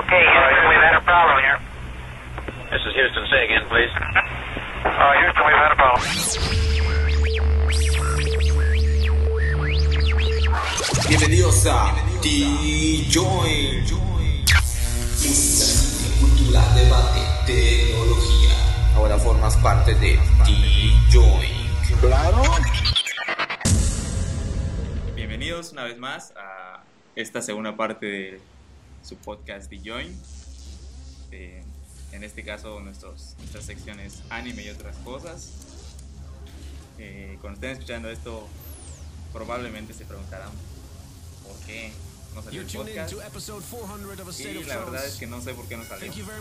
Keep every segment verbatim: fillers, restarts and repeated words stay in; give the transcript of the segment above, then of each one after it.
Okay, Houston, we've had a problem here. This is Houston. Say again, please. Uh, Houston, we've had a problem. Bienvenidos a D-Join. Música, cultura, debate, tecnología. Ahora formas parte de D-Join. Claro. Bienvenidos una vez más a esta segunda parte de su podcast D-Join. Eh, en este caso nuestros, nuestras secciones anime y otras cosas. Eh, cuando estén escuchando esto probablemente se preguntarán por qué no salió el podcast. Y la verdad es que no sé por qué no salió. Este,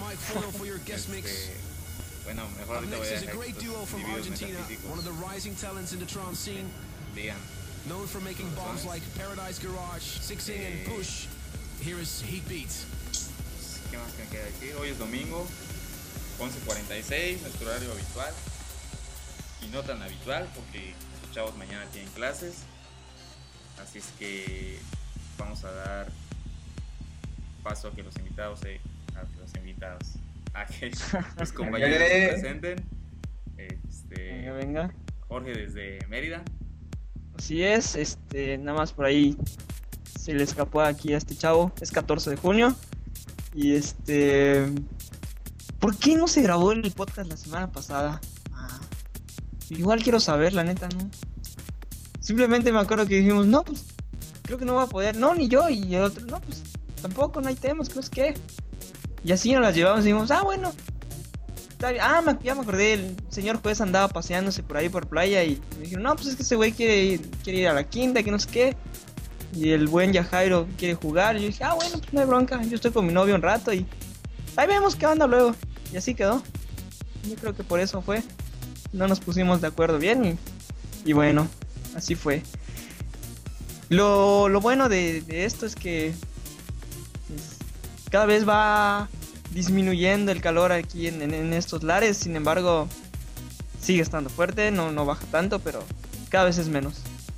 bueno, mejor ahorita voy a dejar que estos individuos metafísicos digan. Known for making bombs like Paradise Garage, Six In and Push, here is Heat Beats. ¿Qué más me queda decir? Hoy es domingo, once cuarenta y seis, nuestro horario habitual. Y no tan habitual porque los chavos mañana tienen clases. Así es que vamos a dar paso a que los invitados se, a que los invitados, a que los compañeros se presenten. Este, venga, venga. Jorge desde Mérida. Así es, este, nada más por ahí se le escapó aquí a este chavo, es catorce de junio. Y este, ¿por qué no se grabó el podcast la semana pasada? Ah, igual quiero saber, la neta, ¿no? Simplemente me acuerdo que dijimos, no, pues, creo que no va a poder, no, ni yo, y el otro, no, pues, tampoco, no hay temas, pues, ¿qué? Y así nos las llevamos y dijimos, ah, bueno, está bien. Ah, me, ya me acordé, el señor juez andaba paseándose por ahí por playa y me dijeron, no, pues es que ese güey quiere ir, quiere ir a la quinta, que no sé qué. Y el buen Yajairo quiere jugar, y yo dije, ah, bueno, pues no hay bronca, yo estoy con mi novio un rato y ahí vemos qué onda luego. Y así quedó. Yo creo que por eso fue, no nos pusimos de acuerdo bien y, y bueno, así fue. Lo, lo bueno de, de esto es que pues, cada vez va disminuyendo el calor aquí en, en, en estos lares. Sin embargo, sigue estando fuerte, no, no baja tanto, pero cada vez es menos.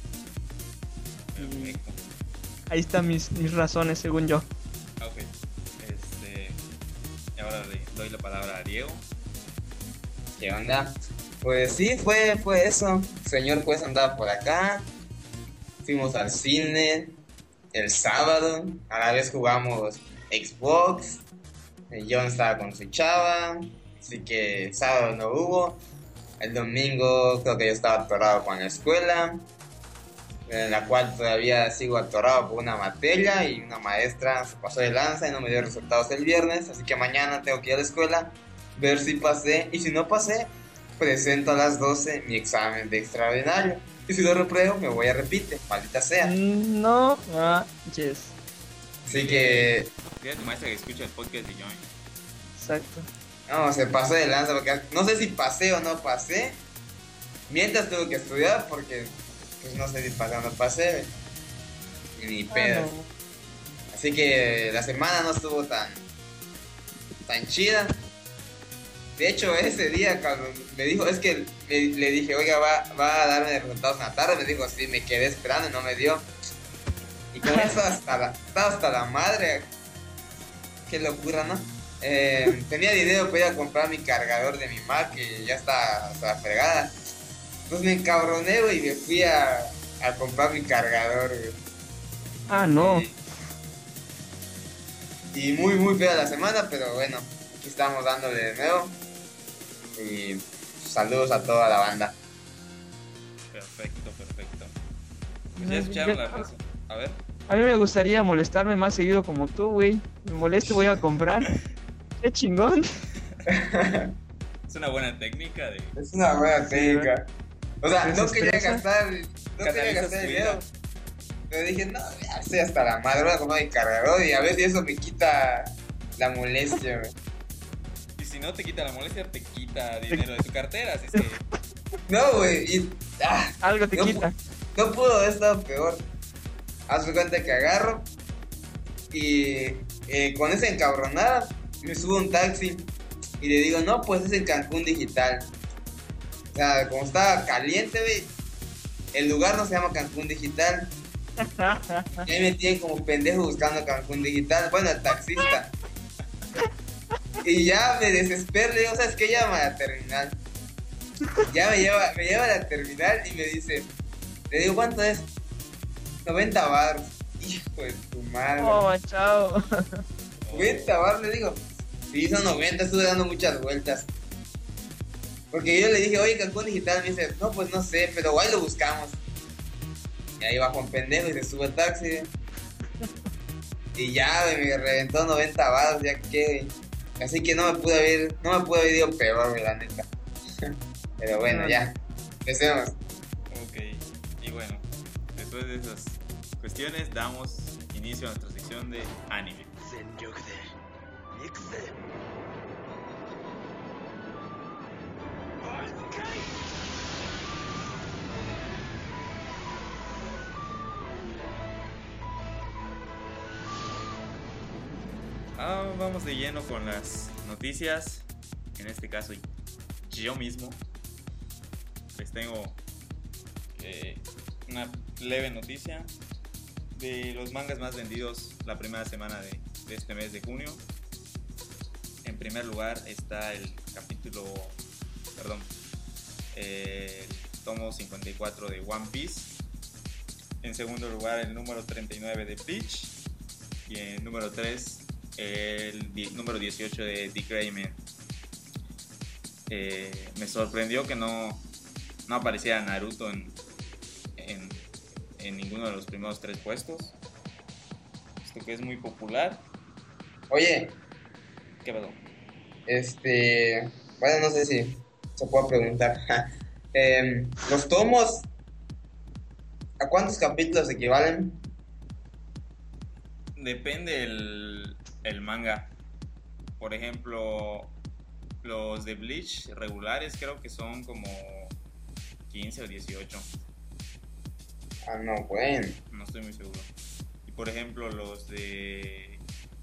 Y ahí están mis, mis razones, según yo. Ok, este, y ahora le doy la palabra a Diego. ¿Qué onda? Pues sí, fue, fue eso. El señor juez andaba por acá. Fuimos al cine el sábado. A la vez jugamos Xbox. John estaba con su chava. Así que el sábado no hubo. El domingo creo que yo estaba atorado con la escuela, en la cual todavía sigo atorado por una materia. Y una maestra se pasó de lanza y no me dio resultados el viernes. Así que mañana tengo que ir a la escuela, ver si pasé. Y si no pasé, presento a las doce mi examen de extraordinario. Y si lo repruebo, me voy a repite, maldita sea. No manches. Así que... Dile a tu maestra que escucha el podcast de Join. Exacto. No, se pasó de lanza porque no sé si pasé o no pasé. Mientras tuve que estudiar porque pues no sé si pasé o no pasé. Ni pedo. Ah, no. Así que la semana no estuvo tan tan chida. De hecho, ese día cuando me dijo, es que le, le dije, oiga, va, va a darme resultados en la tarde. Me dijo, sí, me quedé esperando y no me dio. Y con eso hasta la, estaba hasta la madre. Qué locura, ¿no? Eh, tenía dinero para ir a comprar mi cargador de mi Mac, que ya está hasta la fregada. Pues me encabroné, güey, y me fui a, a comprar mi cargador, güey. Ah, no. Y, y muy, muy fea la semana, pero bueno, aquí estamos dándole de nuevo. Y saludos a toda la banda. Perfecto, perfecto. Pues ya escucharon la razón. A ver. A mí me gustaría molestarme más seguido como tú, güey. Me molesto, voy a comprar. Qué chingón. Es una buena técnica de... Es una buena técnica. O sea, no quería ¿Desestresa? gastar, no quería gastar el dinero. Pero dije, no, ya estoy hasta la madre, voy a comprar mi cargador y a ver si eso me quita la molestia, güey. Y si no te quita la molestia, te quita dinero de tu cartera, así es que... No, güey, y... Ah, Algo te no, quita. No pudo haber estado peor. Haz de cuenta que agarro y eh, con esa encabronada me subo a un taxi y le digo, no, pues es en Cancún Digital. O sea, como estaba caliente, güey, el lugar no se llama Cancún Digital. Y ahí me tienen como pendejo buscando Cancún Digital. Bueno, el taxista. Y ya me desespero, le digo, ¿sabes qué? Llama a la terminal. Ya me lleva, me lleva a la terminal y me dice, le digo, ¿cuánto es? noventa baros. Hijo de tu madre. Oh, chao. noventa baros, le digo. Sí, son noventa, estuve dando muchas vueltas. Porque yo le dije, oye, Cancún Digital, me dice, no, pues no sé, pero ahí lo buscamos. Y ahí bajo un pendejo y se sube el taxi. Y ya, güey, me reventó noventa baros, ya que... Así que no me pude haber, no me pude haber ido peor, güey, la neta. Pero bueno, ya, empecemos. Ok, y bueno, después de esas cuestiones damos inicio a nuestra sección de anime. Ah, vamos de lleno con las noticias. En este caso, yo mismo les tengo eh, una leve noticia de los mangas más vendidos la primera semana de, de este mes de junio. En primer lugar está el capítulo, perdón, eh, el tomo cincuenta y cuatro de One Piece. En segundo lugar, el número treinta y nueve de Bleach. Y en número tres, el di- número dieciocho de The Gray Man. Eh, me sorprendió que no, no apareciera Naruto en, en, en ninguno de los primeros tres puestos. Esto que es muy popular. Oye, ¿Qué pasó? este... Bueno, no sé si se puede preguntar. eh, ¿Los tomos a cuántos capítulos equivalen? Depende el, el manga. Por ejemplo, los de Bleach regulares creo que son como quince o dieciocho. Ah, no, bueno. No estoy muy seguro. Y por ejemplo, los de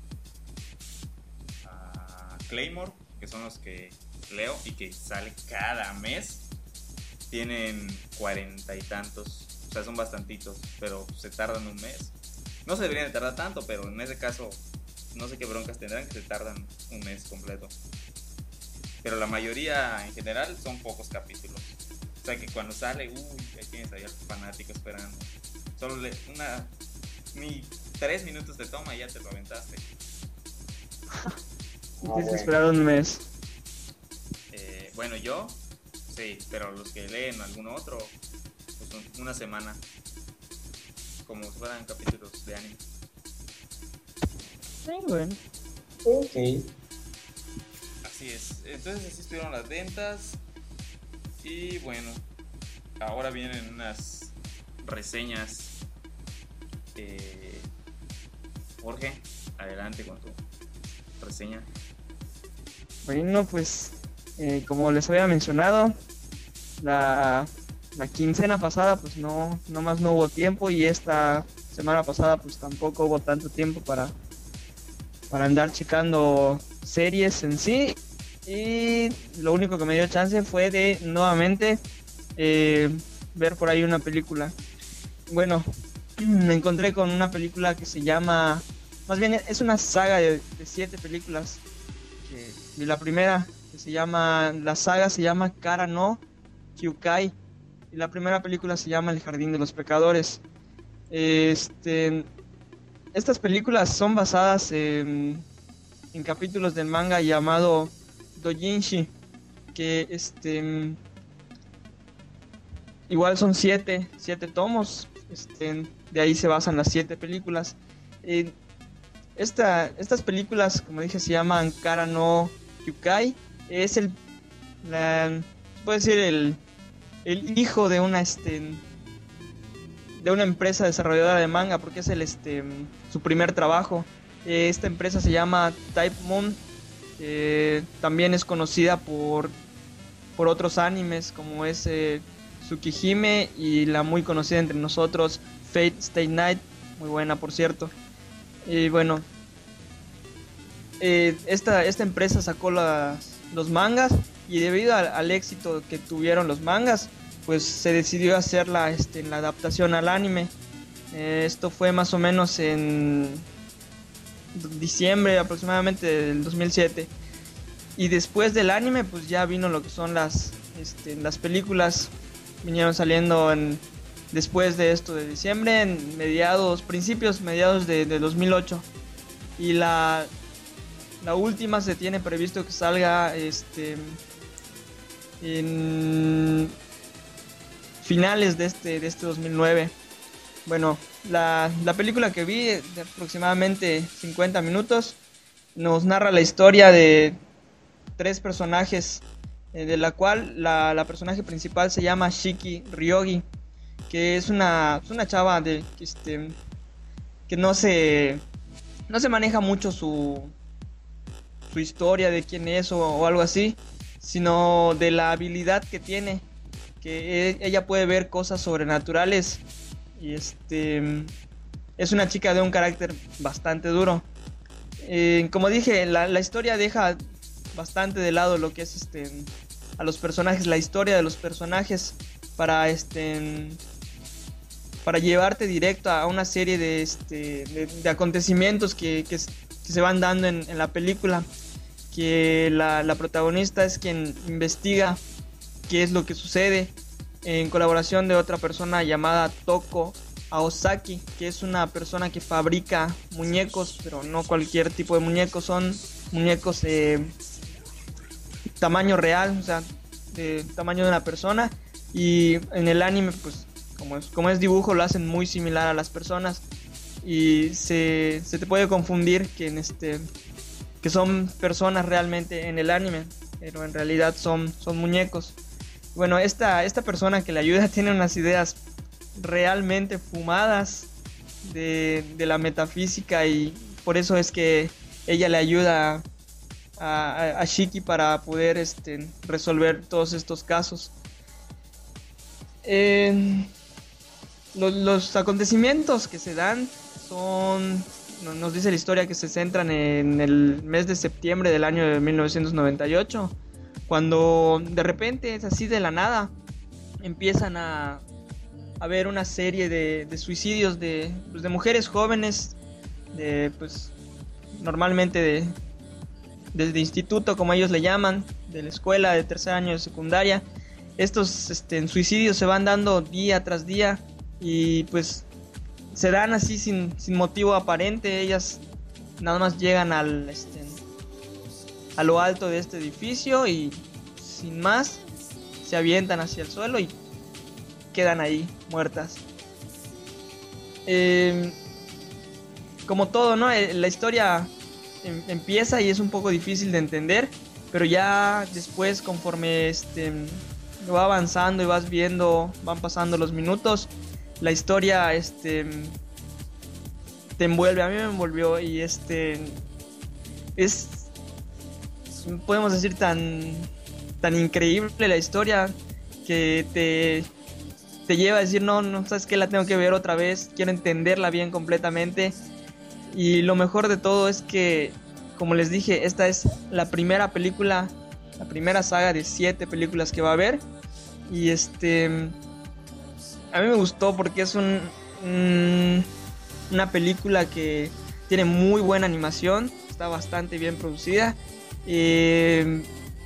uh, Claymore, que son los que leo y que sale cada mes, tienen cuarenta y tantos. O sea, son bastantitos, pero se tardan un mes. No se deberían de tardar tanto, pero en ese caso no sé qué broncas tendrán que se tardan un mes completo. Pero la mayoría en general son pocos capítulos. O sea que cuando sale, uy, ahí tienes ahí al fanático esperando. Solo le, una, ni tres minutos de toma y ya te lo aventaste. Ah, Tienes que bueno. esperar un mes. Eh, bueno, yo, sí, pero los que leen algún otro, pues un- una semana. Como si fueran capítulos de anime. Sí, bueno. Ok. Así es. Entonces así estuvieron las ventas. Y bueno, ahora vienen unas reseñas. Eh, Jorge, adelante con tu reseña. Bueno, pues eh, como les había mencionado, la, la quincena pasada pues no, no más no hubo tiempo, y esta semana pasada pues tampoco hubo tanto tiempo para, para andar checando series en sí, y lo único que me dio chance fue de nuevamente eh, ver por ahí una película. Bueno, me encontré con una película que se llama, más bien es una saga de, de siete películas. Que, y la primera que se llama, la saga se llama Kara no Kyukai, y la primera película se llama El Jardín de los Pecadores. Este, estas películas son basadas en, en capítulos del manga llamado Dojinshi, que este igual son siete, siete tomos. Este, de ahí se basan las siete películas. Eh, esta, estas películas, como dije, se llaman Kara no Kyukai. Es el, la, puede decir el, el hijo de una, este, de una empresa desarrolladora de manga, porque es el, este, su primer trabajo. Eh, esta empresa se llama Type Moon. Eh, también es conocida por, por otros animes, como es eh, Tsukihime, y la muy conocida entre nosotros Fate Stay Night, muy buena por cierto. Y bueno, eh, esta, esta empresa sacó las, los mangas, y debido al, al éxito que tuvieron los mangas, pues se decidió hacer la, este, la adaptación al anime. Eh, esto fue más o menos en diciembre aproximadamente del dos mil siete. Y después del anime pues ya vino lo que son las, este, las películas. Vinieron saliendo en, después de esto de diciembre, en mediados, principios, mediados de, de dos mil ocho. Y la, la última se tiene previsto que salga este, en finales de este, de este dos mil nueve. Bueno, la, la película que vi de aproximadamente cincuenta minutos nos narra la historia de tres personajes, eh, de la cual la, la personaje principal se llama Shiki Ryogi, que es una, es una chava de, este, que no se, no se maneja mucho su, su historia de quién es o, o algo así, sino de la habilidad que tiene, que e, ella puede ver cosas sobrenaturales. Y este es una chica de un carácter bastante duro. Eh, como dije, la, la historia deja bastante de lado lo que es este a los personajes, la historia de los personajes, para este para llevarte directo a una serie de este de, de acontecimientos que, que, que se van dando en, en la película. Que la, la protagonista es quien investiga qué es lo que sucede, en colaboración de otra persona llamada Toko Aosaki, que es una persona que fabrica muñecos, pero no cualquier tipo de muñecos, son muñecos eh, tamaño real, o sea, de tamaño de una persona. Y en el anime, pues, como es, como es dibujo, lo hacen muy similar a las personas. Y se, se te puede confundir que, en este, que son personas realmente en el anime, pero en realidad son, son muñecos. Bueno, esta, esta persona que le ayuda tiene unas ideas realmente fumadas de, de la metafísica, y por eso es que ella le ayuda a, a, a Shiki para poder este, resolver todos estos casos. Eh, los, los acontecimientos que se dan son, nos dice la historia, que se centran en el mes de septiembre del año de mil novecientos noventa y ocho. Cuando de repente, es así de la nada, empiezan a, a ver una serie de, de suicidios de, pues, de mujeres jóvenes, de, pues, normalmente de, de, de instituto, como ellos le llaman, de la escuela de tercer año de secundaria. Estos este, suicidios se van dando día tras día y pues se dan así sin, sin motivo aparente. Ellas nada más llegan al... Este, a lo alto de este edificio y sin más se avientan hacia el suelo y quedan ahí muertas. Eh, como todo, ¿no? La historia em- empieza y es un poco difícil de entender, pero ya después, conforme este va avanzando y vas viendo, van pasando los minutos, la historia este te envuelve. A mí me envolvió y este es, podemos decir, tan, tan increíble la historia que te, te lleva a decir, no, no, sabes que la tengo que ver otra vez, quiero entenderla bien completamente. Y lo mejor de todo es que, como les dije, esta es la primera película, la primera saga de siete películas que va a haber. Y este, a mí me gustó porque es un, un una película que tiene muy buena animación, está bastante bien producida. Eh,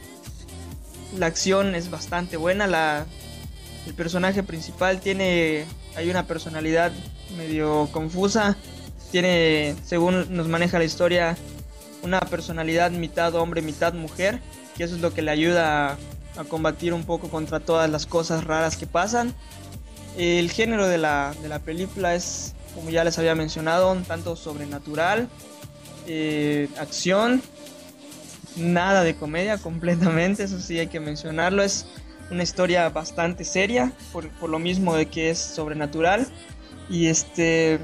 la acción es bastante buena. La, el personaje principal tiene, hay una personalidad medio confusa. Tiene, según nos maneja la historia, una personalidad mitad hombre, mitad mujer, que eso es lo que le ayuda a, a combatir un poco contra todas las cosas raras que pasan. El género de la, de la película es, como ya les había mencionado, un tanto sobrenatural, eh, acción. Nada de comedia, completamente, eso sí hay que mencionarlo. Es una historia bastante seria, por, por lo mismo de que es sobrenatural. Y este,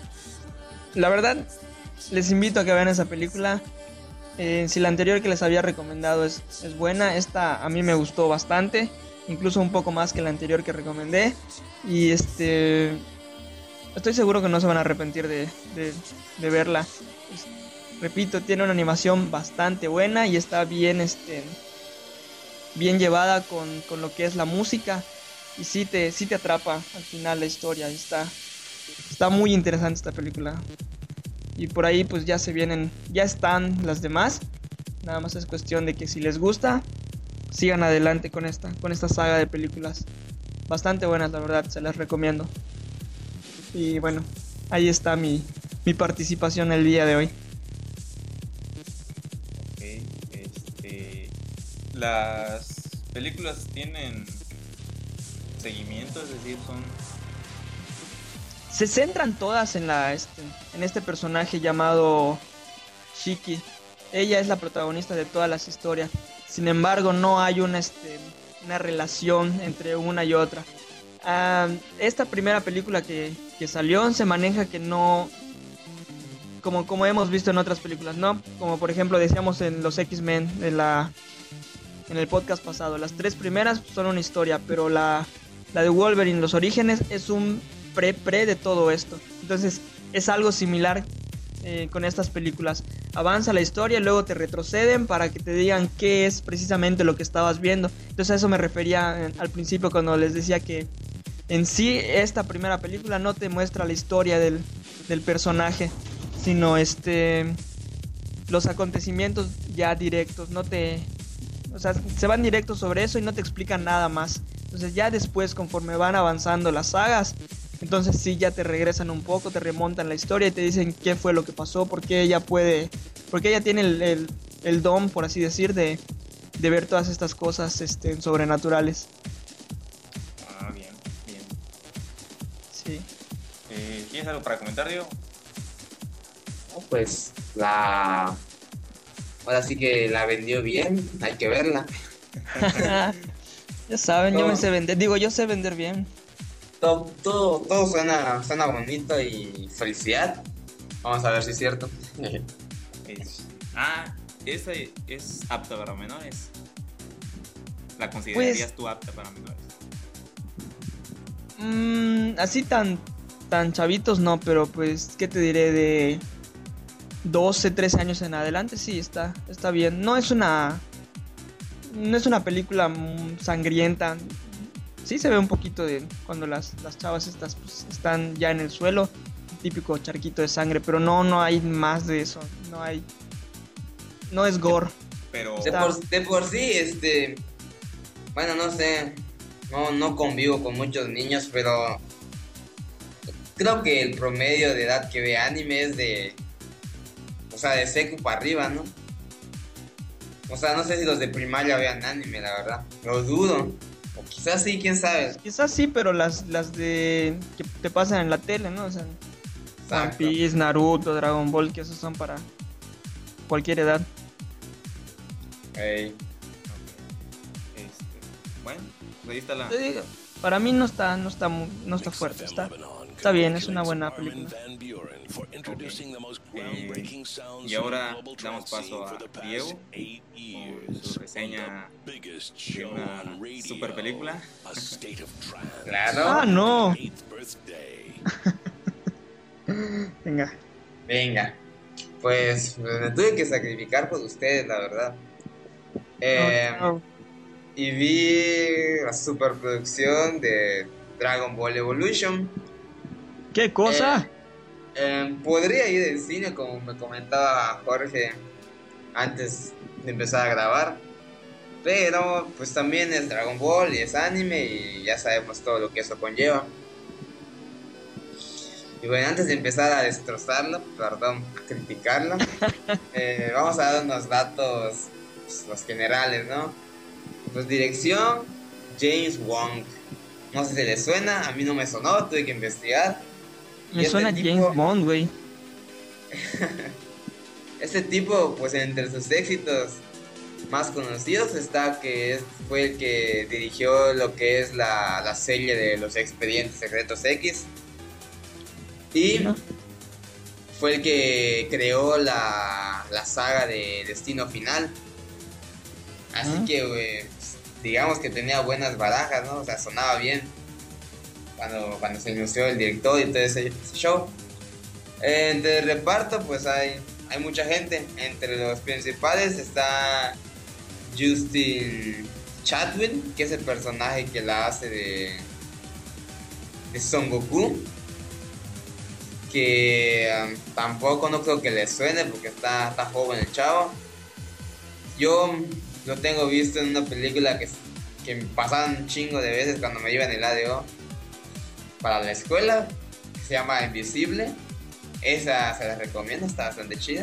la verdad, les invito a que vean esa película. Eh, si la anterior que les había recomendado es, es buena, esta a mí me gustó bastante, incluso un poco más que la anterior que recomendé. Y este, estoy seguro que no se van a arrepentir de, de, de verla. Repito, tiene una animación bastante buena y está bien, este, bien llevada con, con lo que es la música. Y sí te, sí te atrapa al final la historia. Está, está muy interesante esta película. Y por ahí pues ya se vienen, ya están las demás. Nada más es cuestión de que si les gusta, sigan adelante con esta, con esta saga de películas. Bastante buenas, la verdad, se las recomiendo. Y bueno, ahí está mi, mi participación el día de hoy. Ok, este, las películas tienen seguimiento, es decir, son... Se centran todas en la este, en este personaje llamado Shiki. Ella es la protagonista de todas las historias. Sin embargo, no hay una, este, una relación entre una y otra. Uh, esta primera película que, que salió se maneja que no... Como, como hemos visto en otras películas, ¿no? Como por ejemplo decíamos en los X-Men, en, la, en el podcast pasado. Las tres primeras son una historia, pero la, la de Wolverine, los orígenes, es un pre-pre de todo esto. Entonces es algo similar eh, con estas películas. Avanza la historia y luego te retroceden para que te digan qué es precisamente lo que estabas viendo. Entonces a eso me refería eh, al principio cuando les decía que en sí esta primera película no te muestra la historia del, del personaje, sino este los acontecimientos ya directos. No te, o sea, se van directos sobre eso y no te explican nada más. Entonces ya después, conforme van avanzando las sagas, entonces sí ya te regresan un poco, te remontan la historia y te dicen qué fue lo que pasó, por qué ella puede, porque ella tiene el, el, el don, por así decir, de, de ver todas estas cosas este, sobrenaturales. Ah, bien, bien. Sí. Eh, ¿Tienes algo para comentar, Diego? No, pues la... Ahora sí que la vendió bien, hay que verla. Ya saben, yo Oh. me sé vender, digo, yo sé vender bien. Todo, todo, todo suena, suena bonito y felicidad. Vamos a ver si es cierto. Es- ah, esa es apta para menores. ¿La considerarías Pues- tú apta para menores? Mm, así tan, tan chavitos no, pero pues, ¿qué te diré? De doce, trece años en adelante, sí, está, está bien. No es una, no es una película mm, sangrienta. Sí se ve un poquito de cuando las, las chavas estas pues, están ya en el suelo, típico charquito de sangre, pero no, no hay más de eso, no hay, no es gore. Pero... De por, de por sí, este... Bueno, no sé, no, no convivo con muchos niños, pero creo que el promedio de edad que ve anime es de... O sea, de secu para arriba, ¿no? O sea, no sé si los de primaria vean anime, la verdad. Lo dudo. O quizás sí, quién sabe. Quizás sí, pero las, las de que te pasan en la tele, ¿no? O sea, One Exacto. Piece, Naruto, Dragon Ball, que esos son para cualquier edad. Ey. Este, bueno, pues ahí está la... Te digo, para mí no está, no está, mu- no está fuerte, está, está bien, es una buena película. Eh, y ahora damos paso a Diego con su reseña de una super película. Claro. Ah, no. Venga. Venga. Pues me tuve que sacrificar por ustedes, la verdad. Eh, No, no. Y vi la superproducción de Dragon Ball Evolution. ¿Qué cosa? Eh, podría ir al cine, como me comentaba Jorge antes de empezar a grabar, pero pues también es Dragon Ball y es anime y ya sabemos todo lo que eso conlleva. Y bueno, antes de empezar a destrozarlo, perdón, a criticarlo, eh, vamos a dar unos datos, pues, los generales, ¿no? Pues dirección, James Wong. No sé si les suena, a mí no me sonó, tuve que investigar. Me y este suena tipo- James Bond, güey. Este tipo, pues entre sus éxitos más conocidos está que es- fue el que dirigió lo que es la, la serie de los Expedientes Secretos X. Y Ajá. fue el que creó la, la saga de Destino Final. Así Ajá. que, güey, pues, digamos que tenía buenas barajas, ¿no? O sea, sonaba bien cuando, cuando se anunció el director y todo ese, ese show. Eh, entre el reparto, pues hay, hay mucha gente. Entre los principales está Justin Chatwin, que es el personaje que la hace de, de Son Goku. Que um, tampoco no creo que le suene porque está, está joven el chavo. Yo lo tengo visto en una película que, que me pasaban un chingo de veces cuando me iba en el A D O para la escuela, que se llama Invisible. Esa se la recomiendo, está bastante chida.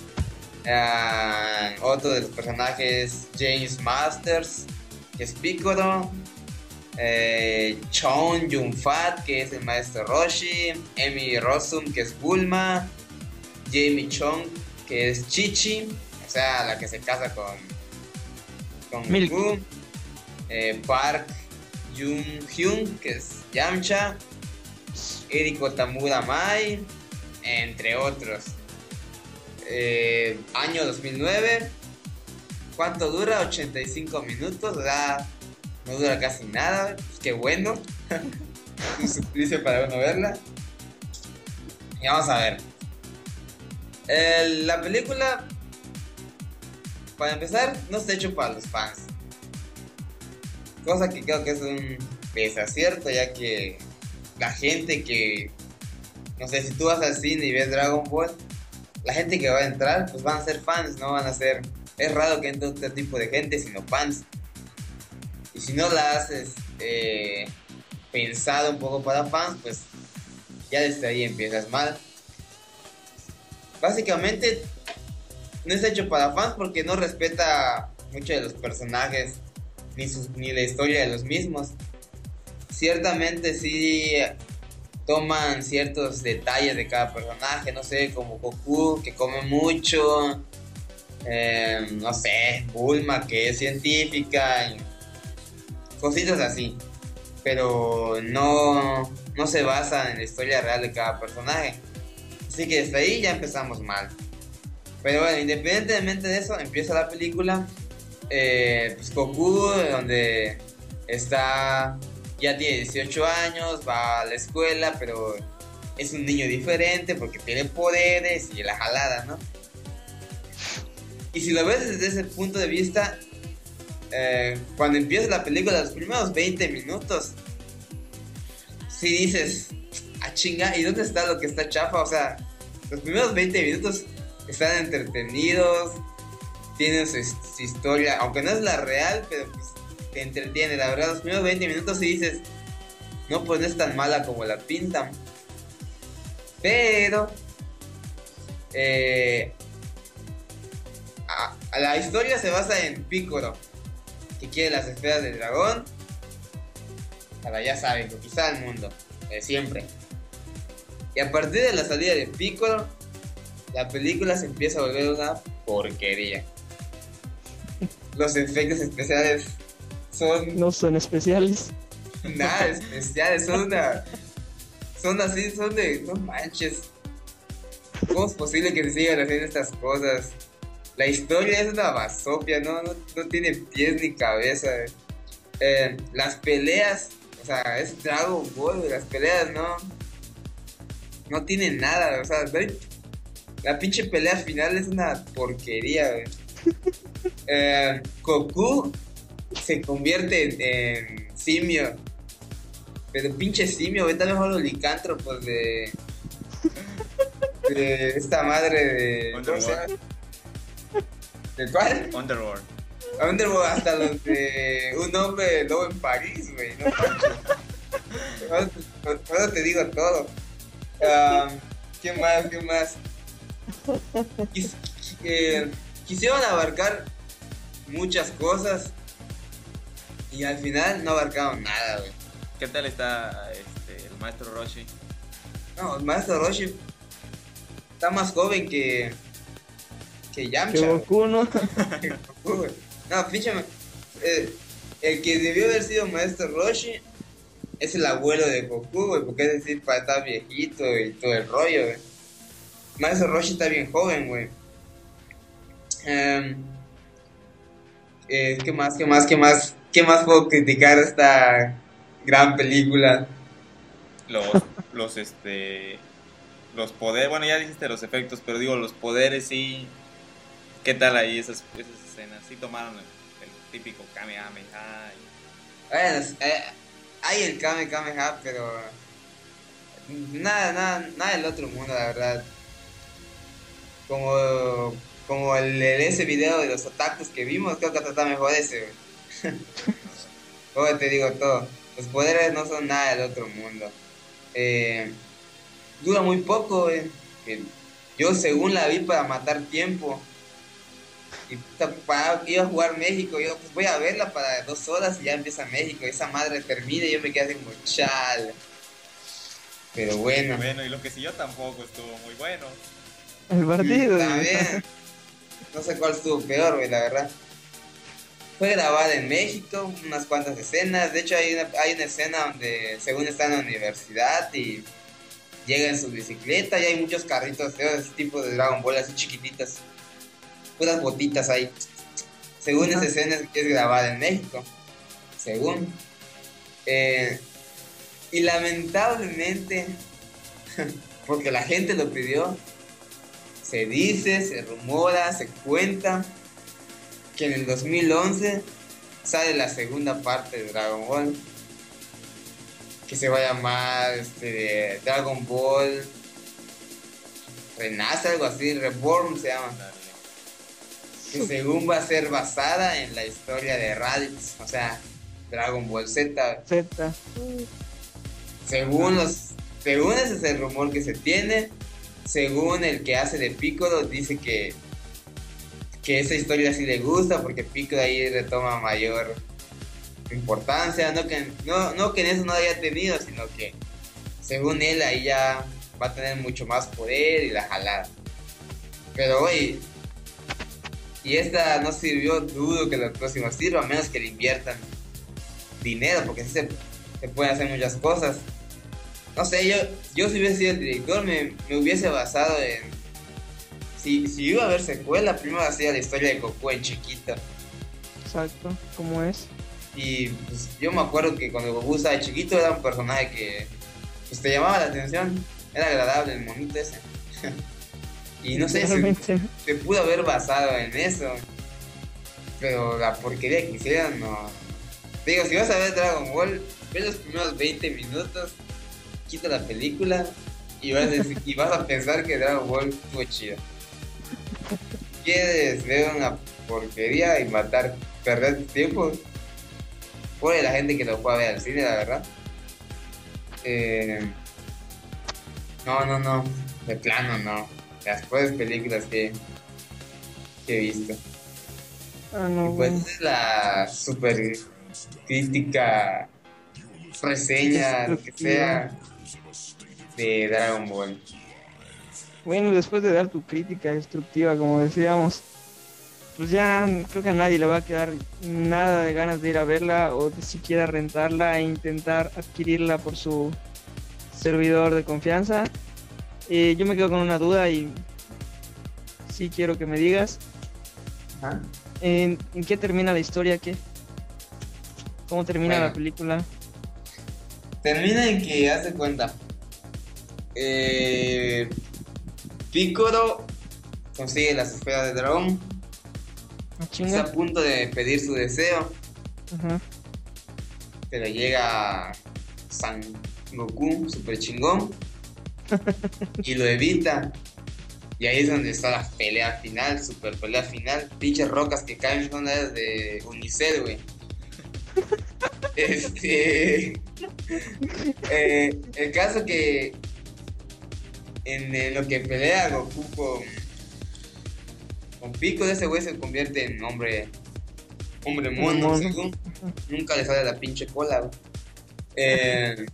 Uh, otro de los personajes, James Masters, que es Piccolo. Eh, Chon Yun-Fat, que es el maestro Roshi. Emi Rossum, que es Bulma. Jamie Chung, que es Chi-Chi, o sea, la que se casa con con Milk. Goku. eh, Park Jun-hyun, que es Yamcha. Eriko Tamura Mai, entre otros. eh, Año dos mil nueve. ¿Cuánto dura? ochenta y cinco minutos, o sea, no dura casi nada. Pues qué bueno. Un suplicio para uno verla. Y vamos a ver. Eh, la película, para empezar, no está hecho para los fans. Cosa que creo que es un desacierto, ya que la gente que, no sé, si tú vas al cine y ves Dragon Ball, la gente que va a entrar, pues van a ser fans, no van a ser... Es raro que entre otro tipo de gente, sino fans. Y si no la haces eh, pensado un poco para fans, pues ya desde ahí empiezas mal. Básicamente no está hecho para fans porque no respeta mucho de los personajes ni, sus, ni la historia de los mismos. Ciertamente sí toman ciertos detalles de cada personaje, no sé, como Goku, que come mucho, eh, no sé, Bulma, que es científica, y cositas así, pero no, no se basan en la historia real de cada personaje. Así que desde ahí ya empezamos mal. Pero bueno, independientemente de eso, empieza la película. Eh, pues Goku, donde está, ya tiene dieciocho años, va a la escuela, pero es un niño diferente porque tiene poderes y la jalada, ¿no? Y si lo ves desde ese punto de vista, eh, cuando empieza la película, los primeros veinte minutos, si dices, a chinga, ¿y dónde está lo que está chafa? O sea, los primeros veinte minutos están entretenidos, tienen su, su historia, aunque no es la real, pero pues te entretiene, la verdad. Los primeros veinte minutos si dices, no, pues no es tan mala como la pintan. Pero eh, a, a la historia se basa en Piccolo, que quiere las esferas del dragón para, ya saben, conquistar el mundo, de siempre. Y a partir de la salida de Piccolo, la película se empieza a volver una porquería. Los efectos especiales son No son especiales. nada especiales, son una... Son así, son de... No manches. ¿Cómo es posible que se sigan haciendo estas cosas? La historia es una basofia, no, no, no tiene pies ni cabeza. Eh, las peleas, o sea, es Dragon Ball, las peleas no... No tienen nada, o sea, la pinche pelea final es una porquería, güey. Eh, Goku se convierte en, en simio, pero pinche simio, vete a mejor los licántropos de, de esta madre de... ¿cómo se llama? ¿De cuál? Underworld. Underworld, hasta los de Un hombre lobo en París, güey, no manches. Por eso te digo todo. Um, ¿Qué más? ¿Qué más? Quis, eh, quisieron abarcar muchas cosas y al final no abarcaron nada, güey. ¿Qué tal está este, el maestro Roshi? No, el maestro Roshi está más joven que que Yamcha. Que Goku, ¿no? Que Goku, güey. No, pinche, eh, el que debió haber sido maestro Roshi es el abuelo de Goku, güey, porque es decir, para estar viejito y todo el rollo, güey. Maestro Roshi está bien joven, güey. Um, eh, ¿Qué más, qué más, qué más? ¿Qué más puedo criticar de esta gran película? Los, los, este... Los poderes, bueno, ya dijiste los efectos, pero digo, los poderes sí... ¿Qué tal ahí esas, esas escenas? Sí tomaron el, el típico Kamehameha. Y... Bueno, eh, hay el Kame Kameha, pero... Nada, nada, nada del otro mundo, la verdad. como, como el, el- ese video de los otakus que vimos, creo que hasta está mejor ese, güey. Como te digo todo, los poderes no son nada del otro mundo. Eh, dura muy poco, güey. Que Yo según la vi para matar tiempo. Y puta, pa- iba a jugar México, yo pues voy a verla para dos horas y ya empieza México, esa madre termina y yo me quedé así como chal. Pero bueno, Bueno, y lo que siguió tampoco estuvo muy bueno. El partido. también, no sé cuál estuvo peor, güey, la verdad. Fue grabada en México, unas cuantas escenas, de hecho hay una, hay una escena donde según está en la universidad y llega en su bicicleta y hay muchos carritos de ese tipo de Dragon Ball así chiquititas, puras botitas ahí. Según esa escena es que es grabada en México, según. Eh, y lamentablemente, porque la gente lo pidió, se dice, se rumora, se cuenta que en el dos mil once sale la segunda parte de Dragon Ball, que se va a llamar este, Dragon Ball Renace, algo así, Reborn se llama, Dale. que según va a ser basada en la historia de Raditz, o sea, Dragon Ball Z. Z. Según los, según ese es el rumor que se tiene, según el que hace de Piccolo dice que que esa historia sí le gusta porque Piccolo ahí retoma mayor importancia, no que no, no que en eso no haya tenido, sino que según él ahí ya va a tener mucho más poder y la jalada. Pero oye, y esta no sirvió, dudo que la próxima sirva, a menos que le inviertan dinero, porque sí se, se pueden hacer muchas cosas. No sé, yo, yo si hubiese sido el director me, me hubiese basado en... Si, si iba a haber secuela, primero hacía la historia de Goku en chiquito. Exacto, ¿cómo es? Y pues, yo me acuerdo que cuando Goku estaba chiquito era un personaje que pues, te llamaba la atención, era agradable el monito ese. Y no sé, se, Realmente. se pudo haber basado en eso. Pero la porquería que hicieron, no. Te digo, si vas a ver Dragon Ball, ve los primeros veinte minutos, quita la película y vas a, decir- y vas a pensar que Dragon Ball estuvo chido. ¿Quieres ver una porquería y matar, perder tu tiempo? Pobre la gente que lo fue a ver al cine, la verdad. Eh, no, no, no. De plano, no. Las peores películas que, que he visto. Ah, no, Y pues bueno. esa es la super crítica, reseña, lo que sea, de Dragon Ball. Bueno, después de dar tu crítica destructiva, como decíamos, pues ya creo que a nadie le va a quedar nada de ganas de ir a verla o de siquiera rentarla e intentar adquirirla por su servidor de confianza. Eh, yo me quedo con una duda y sí quiero que me digas, Ajá. ¿en, en qué termina la historia? ¿Qué? ¿Cómo termina Bueno. la película? Termina en que, hace cuenta, eh, Piccolo consigue las esferas de dragón, ¿Una está chinga? a punto de pedir su deseo, Ajá. pero llega San Goku, super chingón, y lo evita. Y ahí es donde está la pelea final, super pelea final. Pinches rocas que caen son las de Unicel, güey. Este. eh, el caso que. En eh, lo que pelea Goku con. Con Piccolo, ese güey se convierte en hombre. Hombre mono, Mono. según. Nunca le sale la pinche cola, güey. Eh,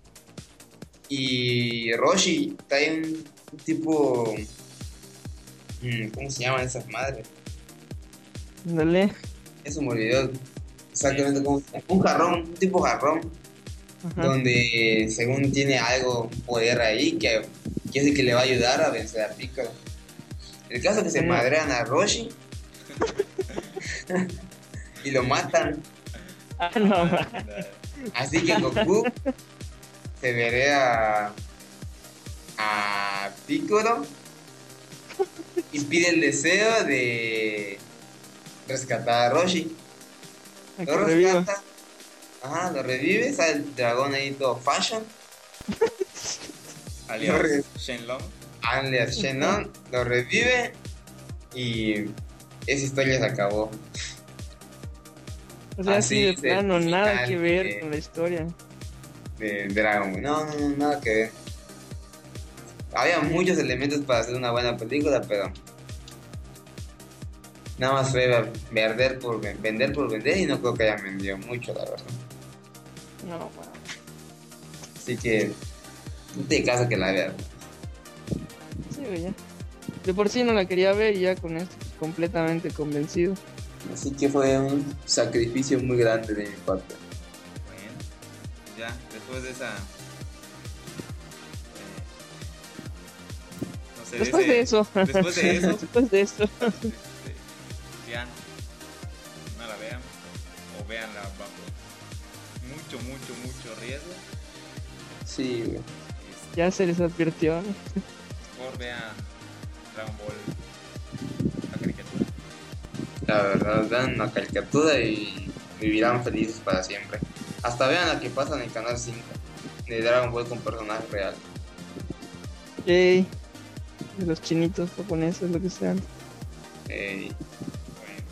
y Roshi trae un, un tipo. mm, ¿Cómo se llaman esas madres? Dale. Eso me olvidó exactamente cómo se llama. Un jarrón, un tipo jarrón, Ajá. donde según tiene algo, un poder ahí que, que es el que le va a ayudar a vencer a Piccolo. El caso es que se Mm. madrean a Roshi y lo matan. Ah, no, ma. Así que Goku se verea a Piccolo y pide el deseo de rescatar a Roshi. A Lo que reviva. rescata, ajá, lo revive, sale el dragón ahí todo fashion, Alias Corre. Shenlong. alias Shenlong, lo revive Y esa historia se acabó. O sea, Así así de de plano, nada final que ver de- con la historia. De Dragon Ball. No, no, no, nada que ver. Había muchos elementos para hacer una buena película, pero nada más fue vender por, vender por vender y no creo que hayan vendido mucho, la verdad. No, bueno. Así que no te caso que la veas. Sí, güey, ya. De por sí no la quería ver y ya con esto pues, completamente convencido. Así que fue un sacrificio muy grande de mi parte. Bueno, pues ya, después de esa... eh, no sé, Después ese- de eso. Después de eso, Después de eso. este, ya, no la vean, o véanla bajo mucho, mucho, mucho riesgo. Sí, güey. Este, Ya se les advirtió, ¿no? mejor vean Dragon Ball, la caricatura. La verdad, vean una caricatura y vivirán felices para siempre. Hasta vean la que pasa en el canal cinco de Dragon Ball con personajes reales. Yay. De los chinitos japoneses, lo que sean. Eh, Bueno.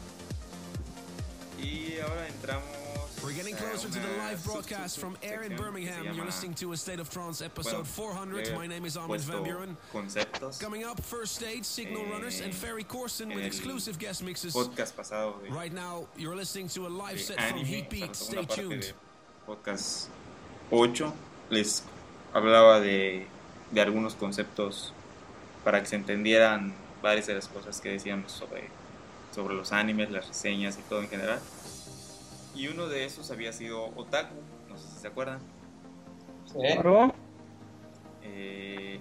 Y ahora entramos. We're getting a closer to the una live sub- broadcast sub- from air in sección que se Birmingham. You're llama, listening to A State of Trance, episode bueno, four hundred. le he My name is Ahmed puesto Van Buren. conceptos. Coming up, First Stage, Signal Eh, Runners, and Ferry Corson en with el exclusive guest mixes. Podcast pasado de, Right now, you're listening to a live de set from anime, Heat para la Beat. Stay segunda parte tuned. de podcast ocho, les hablaba de, de algunos conceptos para que se entendieran varias de las cosas que decíamos sobre, sobre los animes, las reseñas y todo en general. Y uno de esos había sido otaku, no sé si se acuerdan. Claro. Eh,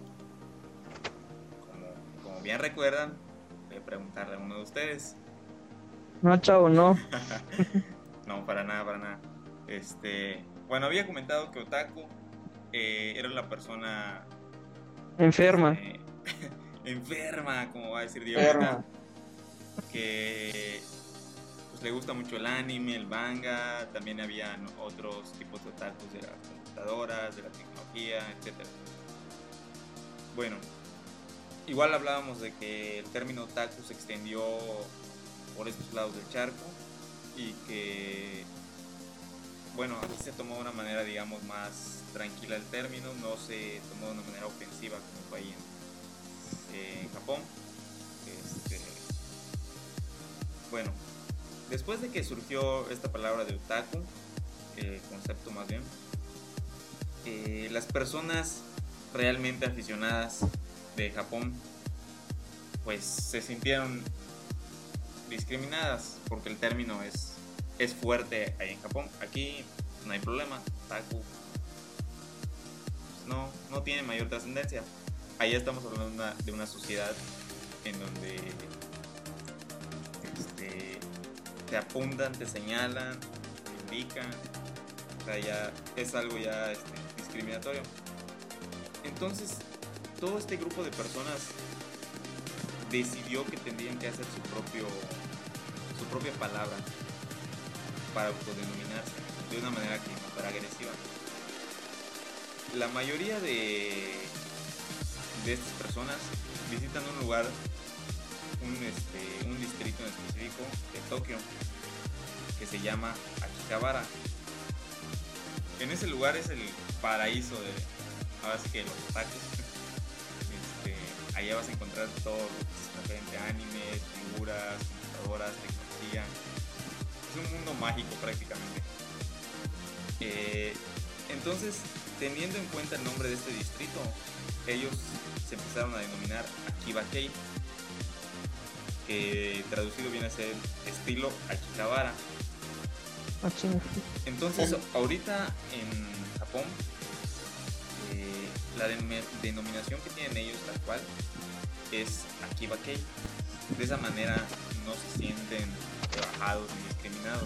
como, como bien recuerdan, voy a preguntarle a uno de ustedes. No, chavo, no. No, para nada, para nada. Este, bueno, había comentado que otaku eh, era la persona Enferma. eh, enferma, como va a decir Diego, Enferma. ahorita, que pues, le gusta mucho el anime, el manga. También habían otros tipos de otakus de las computadoras, de la tecnología, etcétera. Bueno, igual hablábamos de que el término otaku se extendió por estos lados del charco y que, bueno, aquí se tomó de una manera, digamos, más tranquila el término, no se tomó de una manera ofensiva como fue ahí en, en Japón. Este, bueno, después de que surgió esta palabra de otaku, el concepto más bien, eh, las personas realmente aficionadas de Japón pues se sintieron discriminadas porque el término es, es fuerte ahí en Japón. Aquí no hay problema, otaku pues no, no tiene mayor trascendencia. Allá estamos hablando de una, de una sociedad en donde este, te apuntan, te señalan, te indican, o sea, ya es algo ya este, discriminatorio. Entonces, todo este grupo de personas decidió que tendrían que hacer su propio su propia palabra para autodenominarse de una manera que no fuera agresiva. La mayoría de, de estas personas visitan un lugar, un, este, un distrito en específico de Tokio que se llama Akihabara. En ese lugar es el paraíso de, ahora sí que los otakus. Este, allá vas a encontrar todo lo que es referente a animes, figuras, computadoras, tecnología. Es un mundo mágico prácticamente. Eh, entonces, teniendo en cuenta el nombre de este distrito, ellos se empezaron a denominar Akiba-kei, que traducido viene a ser estilo Akihabara. Ah, chinga. Entonces, ahorita en Japón, eh, la de- denominación que tienen ellos tal cual es Akiba-kei. De esa manera no se sienten rebajados ni discriminados.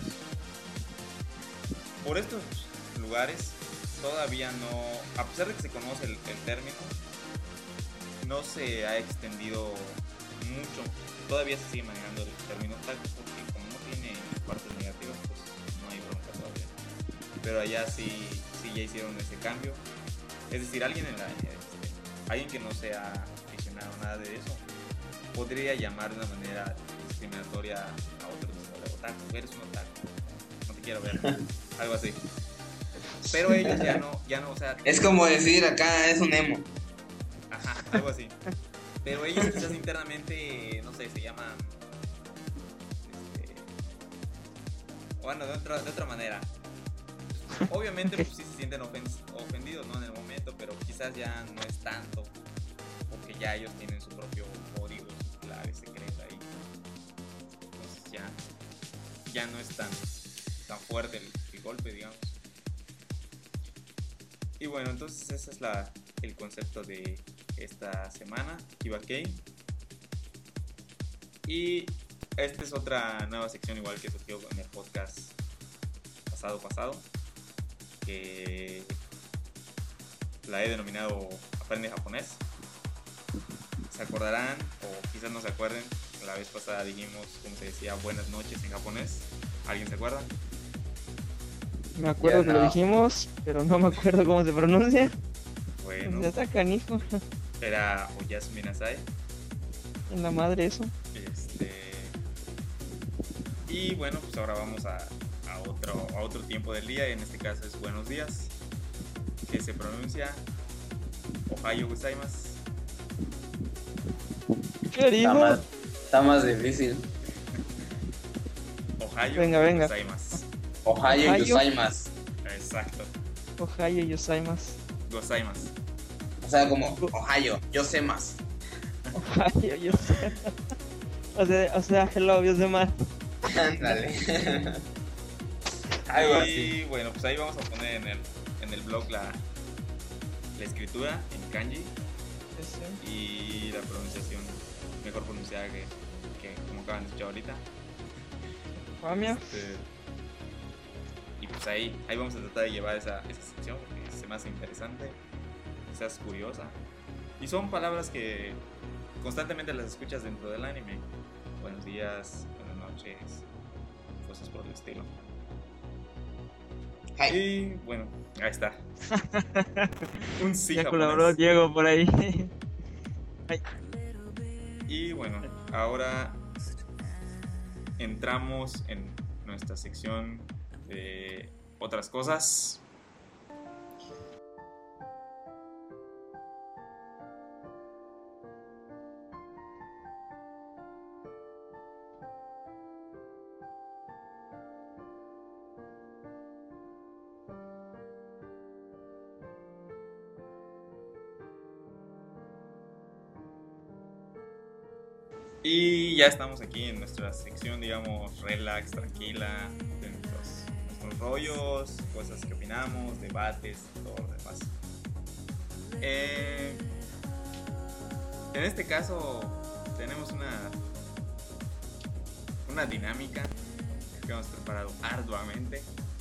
Por estos lugares todavía no, a pesar de que se conoce el, el término, no se ha extendido mucho. Todavía se sigue manejando el término otaku porque como no tiene partes negativas, pues no hay bronca todavía. Pero allá sí, sí ya hicieron ese cambio. Es decir, alguien en la este, alguien que no sea aficionado a nada de eso podría llamar de una manera discriminatoria a otros, otaku, eres un otaku, no te quiero ver, algo así. Pero ellos ya no, ya no, o sea... Es como decir acá es un emo. Ajá, algo así. Pero ellos quizás internamente, no sé, se llaman... Este, bueno, de otra, de otra manera. Obviamente pues sí se sienten ofen- ofendidos, ¿no? En el momento, pero quizás ya no es tanto. Porque ya ellos tienen su propio código, su clave secreta ahí. Entonces ya, ya no es tan, tan fuerte el, el golpe, digamos. Y bueno, entonces ese es la, el concepto de esta semana, Kiba Kei. Y esta es otra nueva sección igual que surgió en el podcast pasado pasado, que la he denominado Aprende Japonés. Se acordarán, o quizás no se acuerden, la vez pasada dijimos cómo se decía buenas noches en japonés. ¿Alguien se acuerda? Me acuerdo Ya que no. lo dijimos, pero no me acuerdo cómo se pronuncia. Bueno, Ya está canijo. era Oyasumi Nasai. En la madre eso. Este, y bueno, pues ahora vamos a, a, otro, a otro tiempo del día, y en este caso es buenos días, que se pronuncia Ohayo gozaimasu. ¿Qué dijo? Está más, está más difícil. Ohayo Venga, venga. gozaimasu. Ohio, Ohio. Yosaimas. Exacto, Ohio Yosaimas. gozaimasu. O sea, como Ohio, yo sé más. Ohio Yosaimas. O sea, o sea, hello, yo sé más. Ándale. Algo así. Y bueno, pues ahí vamos a poner en el, en el blog la, la escritura en kanji y la pronunciación mejor pronunciada que, que como acaban de escuchar ahorita. Famia. Este, y pues ahí, ahí vamos a tratar de llevar esa, esa sección porque se me hace interesante, quizás curiosa. Y son palabras que constantemente las escuchas dentro del anime. Buenos días, buenas noches, cosas por el estilo. Hi. Y bueno, ahí está. Un sí Ya japonés. colaboró Diego por ahí. Y bueno, ahora entramos en nuestra sección de otras cosas. Y ya estamos aquí en nuestra sección, digamos, relax, tranquila, de nuestros, nuestros rollos, cosas que opinamos, debates, todo lo demás. Eh, en este caso tenemos una, una dinámica que hemos preparado arduamente.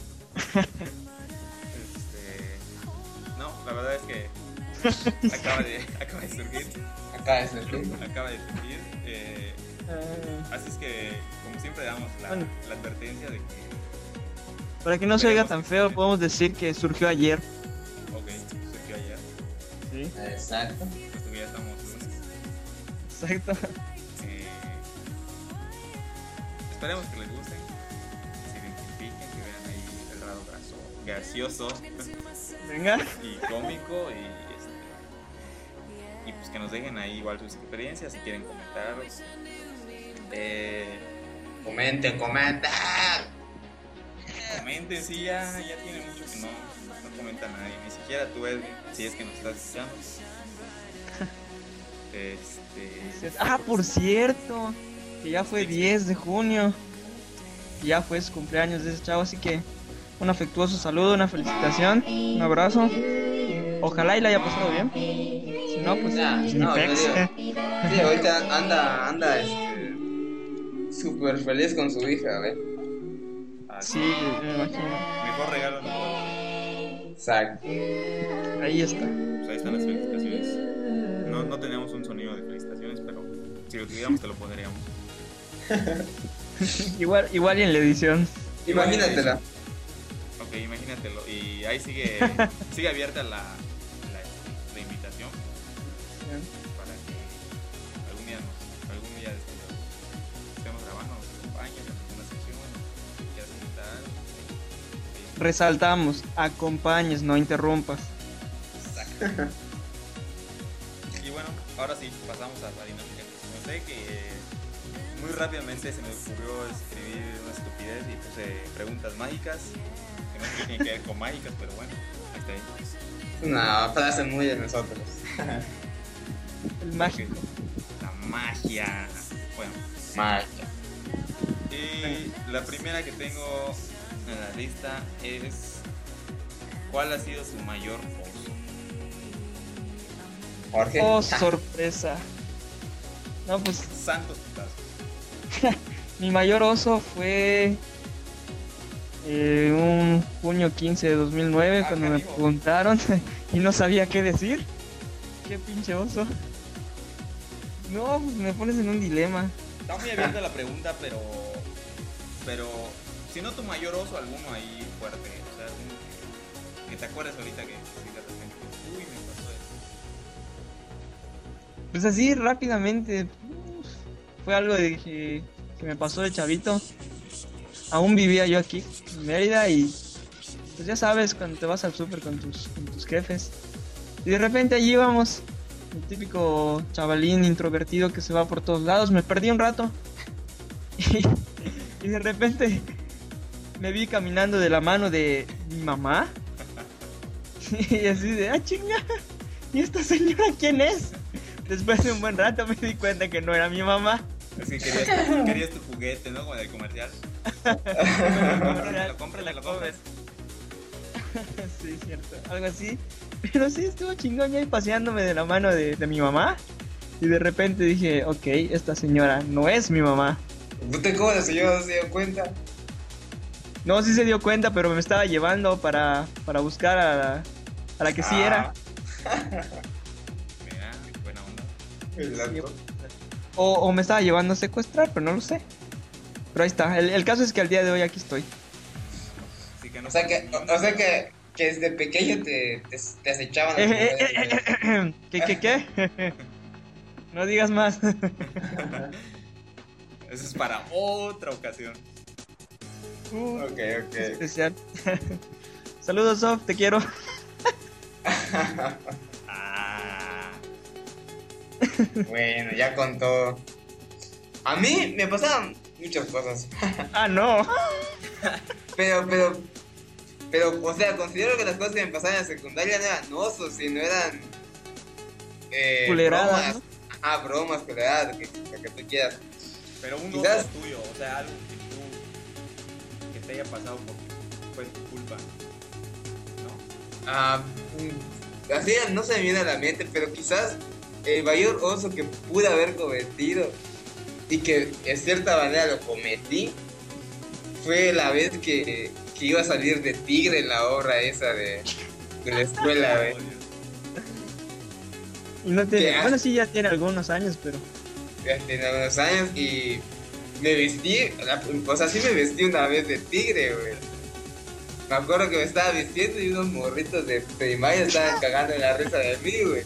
Este, no, la verdad es que acaba de, acaba de surgir. Acá es el Acaba de surgir. Eh, Ah, así es que, como siempre, damos la, Bueno. la advertencia de que, para que no se oiga tan feo, podemos decir que surgió ayer. ok, surgió ayer, Sí, Exacto. puesto que ya estamos lunes. exacto. Eh, esperemos que les gusten, que se identifiquen, que vean ahí el lado graso- gracioso Venga. y cómico y, este, y pues que nos dejen ahí igual sus experiencias si quieren comentar. Eh, Comenten, comenten. comenten, sí, ya, ya tiene mucho que no, no comenta nadie, ni siquiera tú, Edwin, si es que nos estás escuchando. Este, Ah, por cierto, que ya fue diez de junio. Y ya fue su cumpleaños de ese chavo, así que un afectuoso saludo, una felicitación, un abrazo. Ojalá y la haya pasado bien. Si no, pues Ya, ni no, pex. yo digo, sí, ahorita anda, anda, este, súper feliz con su hija, ¿ves? así, Sí, me imagino. mejor regalo no puedo dar. Exacto. Ahí está. Pues ahí están las felicitaciones. No, no tenemos un sonido de felicitaciones, pero si lo tuviéramos te lo pondríamos. Igual, igual y en la edición. Imagínatela. Ok, imagínatelo. Y ahí sigue, sigue abierta la, la, la invitación para que algún día nos, algún resaltamos, acompañes, no interrumpas. Exacto. Y bueno, ahora sí, pasamos a la dinámica. Noté que muy rápidamente se me ocurrió escribir una estupidez y puse preguntas mágicas, que no sé qué tienen que ver con mágicas, pero bueno, ahí está ahí. Una frase muy de nosotros. El mágico. La magia. Bueno, Magia. y la primera que tengo en la lista es: ¿cuál ha sido su mayor oso? Jorge. Oh, sorpresa. No, pues Santos putazos. mi mayor oso fue eh, un junio quince de dos mil nueve, Ah, cuando me canijo. preguntaron y no sabía qué decir. Qué pinche oso. No, pues me pones en un dilema. Está muy abierta la pregunta, pero. Pero. Si no tu mayor oso, alguno ahí fuerte. O sea, alguno que, que te acuerdes ahorita que que de repente. Uy, me pasó eso. Pues así rápidamente. uf, Fue algo de que, que me pasó de chavito. Aún vivía yo aquí en Mérida y pues ya sabes, cuando te vas al súper con tus, con tus jefes. Y de repente allí íbamos, el típico chavalín introvertido que se va por todos lados. Me perdí un rato. Y, y de repente me vi caminando de la mano de mi mamá. Y así de, ah, chinga, ¿y esta señora quién es? Después de un buen rato me di cuenta que no era mi mamá. Es que querías, tu- querías tu juguete, ¿no? Como en el comercial. Lo compras, lo compras. Sí, cierto, algo así. Pero sí, estuvo chingón ya ahí paseándome de la mano de, de mi mamá. Y de repente dije, ok, esta señora no es mi mamá. ¿Usted cómo la señora no se dio cuenta? No, sí se dio cuenta, pero me estaba llevando para, para buscar a la, a la que sí era. Mira, buena onda. El loco. O, o me estaba llevando a secuestrar, pero no lo sé. Pero ahí está. El, el caso es que al día de hoy aquí estoy. Así que no O sea que, o, o sea que, que desde pequeño te, te, te acechaban. Eh, eh, eh, eh, ¿Qué, qué, qué? No digas más. Eso es para otra ocasión. Uh, Ok, ok. especial. Saludos, Sof, te quiero. Ah, Bueno, ya contó. A mí me pasaban muchas cosas. Ah, no. Pero, pero, pero, o sea, considero que las cosas que me pasaban en la secundaria no eran osos, sino eran. Eh, Culeradas, bromas. Ajá, bromas, culeradas, lo que, lo que tú quieras. pero un Quizás- oso tuyo, o sea, algo que tú. que te haya pasado porque fue tu culpa. ¿No? Ah, mm, así no se me viene a la mente, pero quizás el mayor oso que pude haber cometido y que en cierta manera lo cometí fue la vez que, que iba a salir de tigre en la obra esa de, de la escuela, güey. Oh, Dios. Y no tiene. ¿Qué? Bueno, sí, ya tiene algunos años, pero. Ya tenía unos años y me vestí, la- o sea, sí me vestí una vez de tigre, güey. Me acuerdo que me estaba vistiendo y unos morritos de primaria estaban cagando en la risa de mí, güey.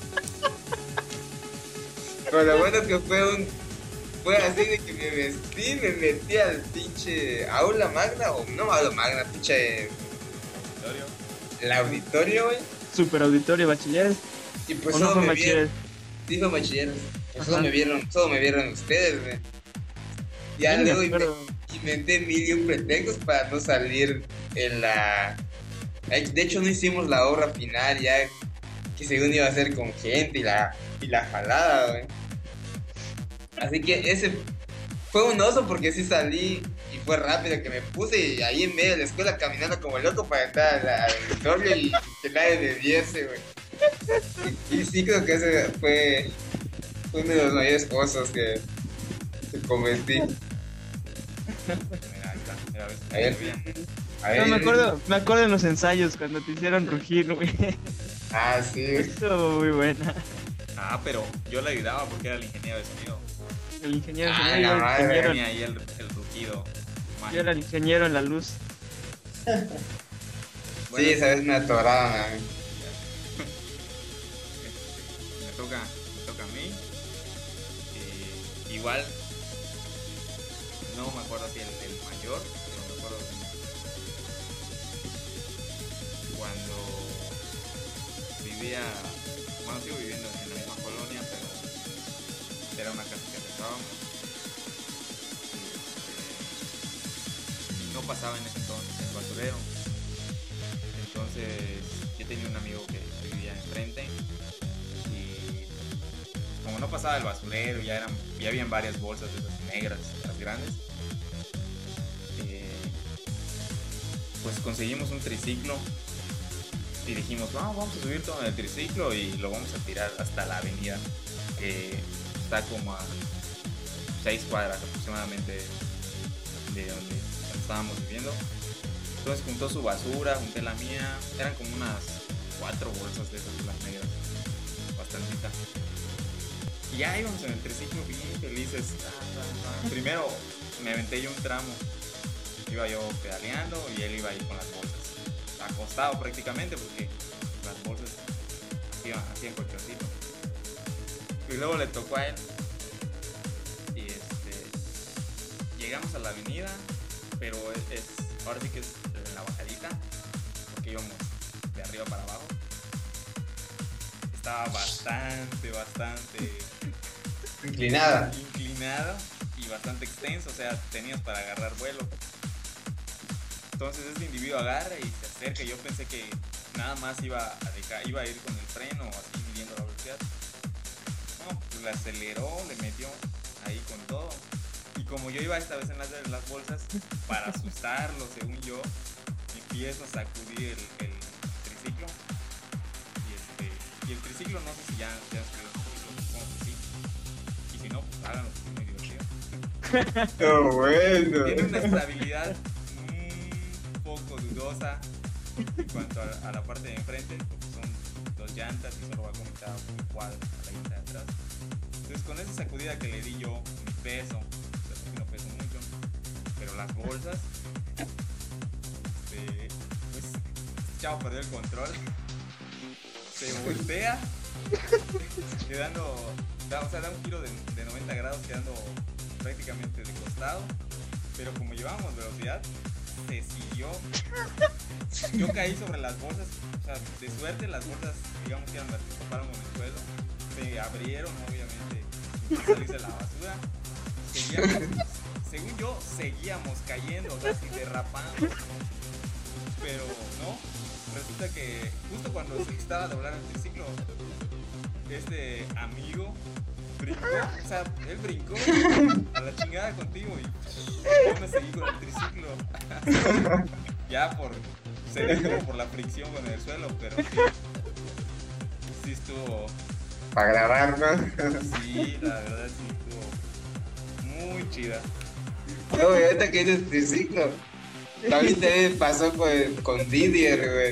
Pero lo bueno es que fue un. Fue así de que me vestí, me metí al pinche aula magna, o no aula magna, pinche. Auditorio. El auditorio, güey. Super auditorio, bachiller. Y pues ¿O no solo fue me vieron. bachiller? Sí, fue bachiller. Pues solo Ajá. me vieron, solo me vieron ustedes, güey. Ya Sí, me luego inve- acuerdo. inventé mil y un pretextos para no salir en la. Ay, de hecho, no hicimos la obra final ya, que según iba a ser con gente y la, y la jalada, güey. Así que ese fue un oso porque sí salí y fue rápido que me puse y ahí en medio de la escuela caminando como loco para entrar al al auditorio y que nadie me viese, güey. Y, y sí creo que ese fue, fue uno de los mayores osos que, que cometí. Mira, ahí está. Mira, ves, A ver. bien. A No, ver, me acuerdo, me acuerdo en los ensayos cuando te hicieron rugir, güey. Ah, sí. Estuvo muy buena. Ah, pero yo le ayudaba porque era el ingeniero de sonido. El ingeniero, Ah, yo la era el madre. ingeniero, Tenía ahí el, el rugido. yo era el ingeniero en la luz. Sí, esa vez me atoraron a mí. Me toca, me toca a mí. Eh, igual, no me acuerdo si el, el mayor, pero me acuerdo cuando vivía, bueno, sigo viviendo en la misma colonia, pero era una casa que rentábamos. Y, este, no pasaba en ese entonces el basurero. Entonces yo tenía un amigo que, que vivía enfrente y como no pasaba el basurero, ya eran, ya habían varias bolsas de esas negras, las grandes. Eh, pues conseguimos un triciclo y dijimos, vamos, vamos a subir todo en el triciclo y lo vamos a tirar hasta la avenida, que está como a seis cuadras aproximadamente de donde, donde estábamos viviendo. Entonces juntó su basura, junté la mía, eran como unas cuatro bolsas de esas las negras, bastantita. Y ya íbamos en el triciclo bien felices. Primero me aventé yo un tramo, iba yo pedaleando y él iba ahí con las bolsas, acostado prácticamente porque las bolsas iban así en colchoncito. Y luego le tocó a él y este, llegamos a la avenida, pero es, es ahora sí que es en la bajadita, porque íbamos de arriba para abajo. Estaba bastante, bastante Inclinada. inclinada y bastante extenso, o sea, tenías para agarrar vuelo. Entonces este individuo agarra y se acerca. Yo pensé que nada más iba a, dejar, iba a ir con el freno, así midiendo la velocidad. No, pues le aceleró, le metió ahí con todo. Y como yo iba esta vez en las, en las bolsas, para asustarlo, según yo, empiezo a sacudir el, el triciclo. Y, este, y el triciclo, no sé si ya, ya se lo supongo que sí. Y si no, pues háganlo, porque es muy divertido. Oh, bueno. Tiene una estabilidad un poco dudosa en cuanto a, a la parte de enfrente, porque son dos llantas y solo va conectado con un cuadro a la llanta de atrás. Entonces con esa sacudida que le di yo, mi peso, no peso mucho, pero las bolsas, este, pues este chavo perdió el control, se voltea, quedando, da, o sea, da un giro de, de noventa grados, quedando prácticamente de costado, pero como llevábamos velocidad, se siguió. Yo caí sobre las bolsas, o sea, de suerte las bolsas, digamos que eran las que toparon con el suelo, se abrieron, obviamente, y salirse la basura. Seguíamos, según yo, seguíamos cayendo, o sea, así derrapando. Pero no, resulta que justo cuando se estaba a doblar el triciclo, este amigo brincó, o sea, él brincó a la chingada contigo y yo me seguí con el triciclo. Ya por, se detuvo por la fricción con el suelo, pero sí, sí estuvo. Para grabar, ¿no? Sí, la verdad sí estuvo muy chida. No, güey, ahorita que dices triciclo. También te pasó con, con Didier, güey.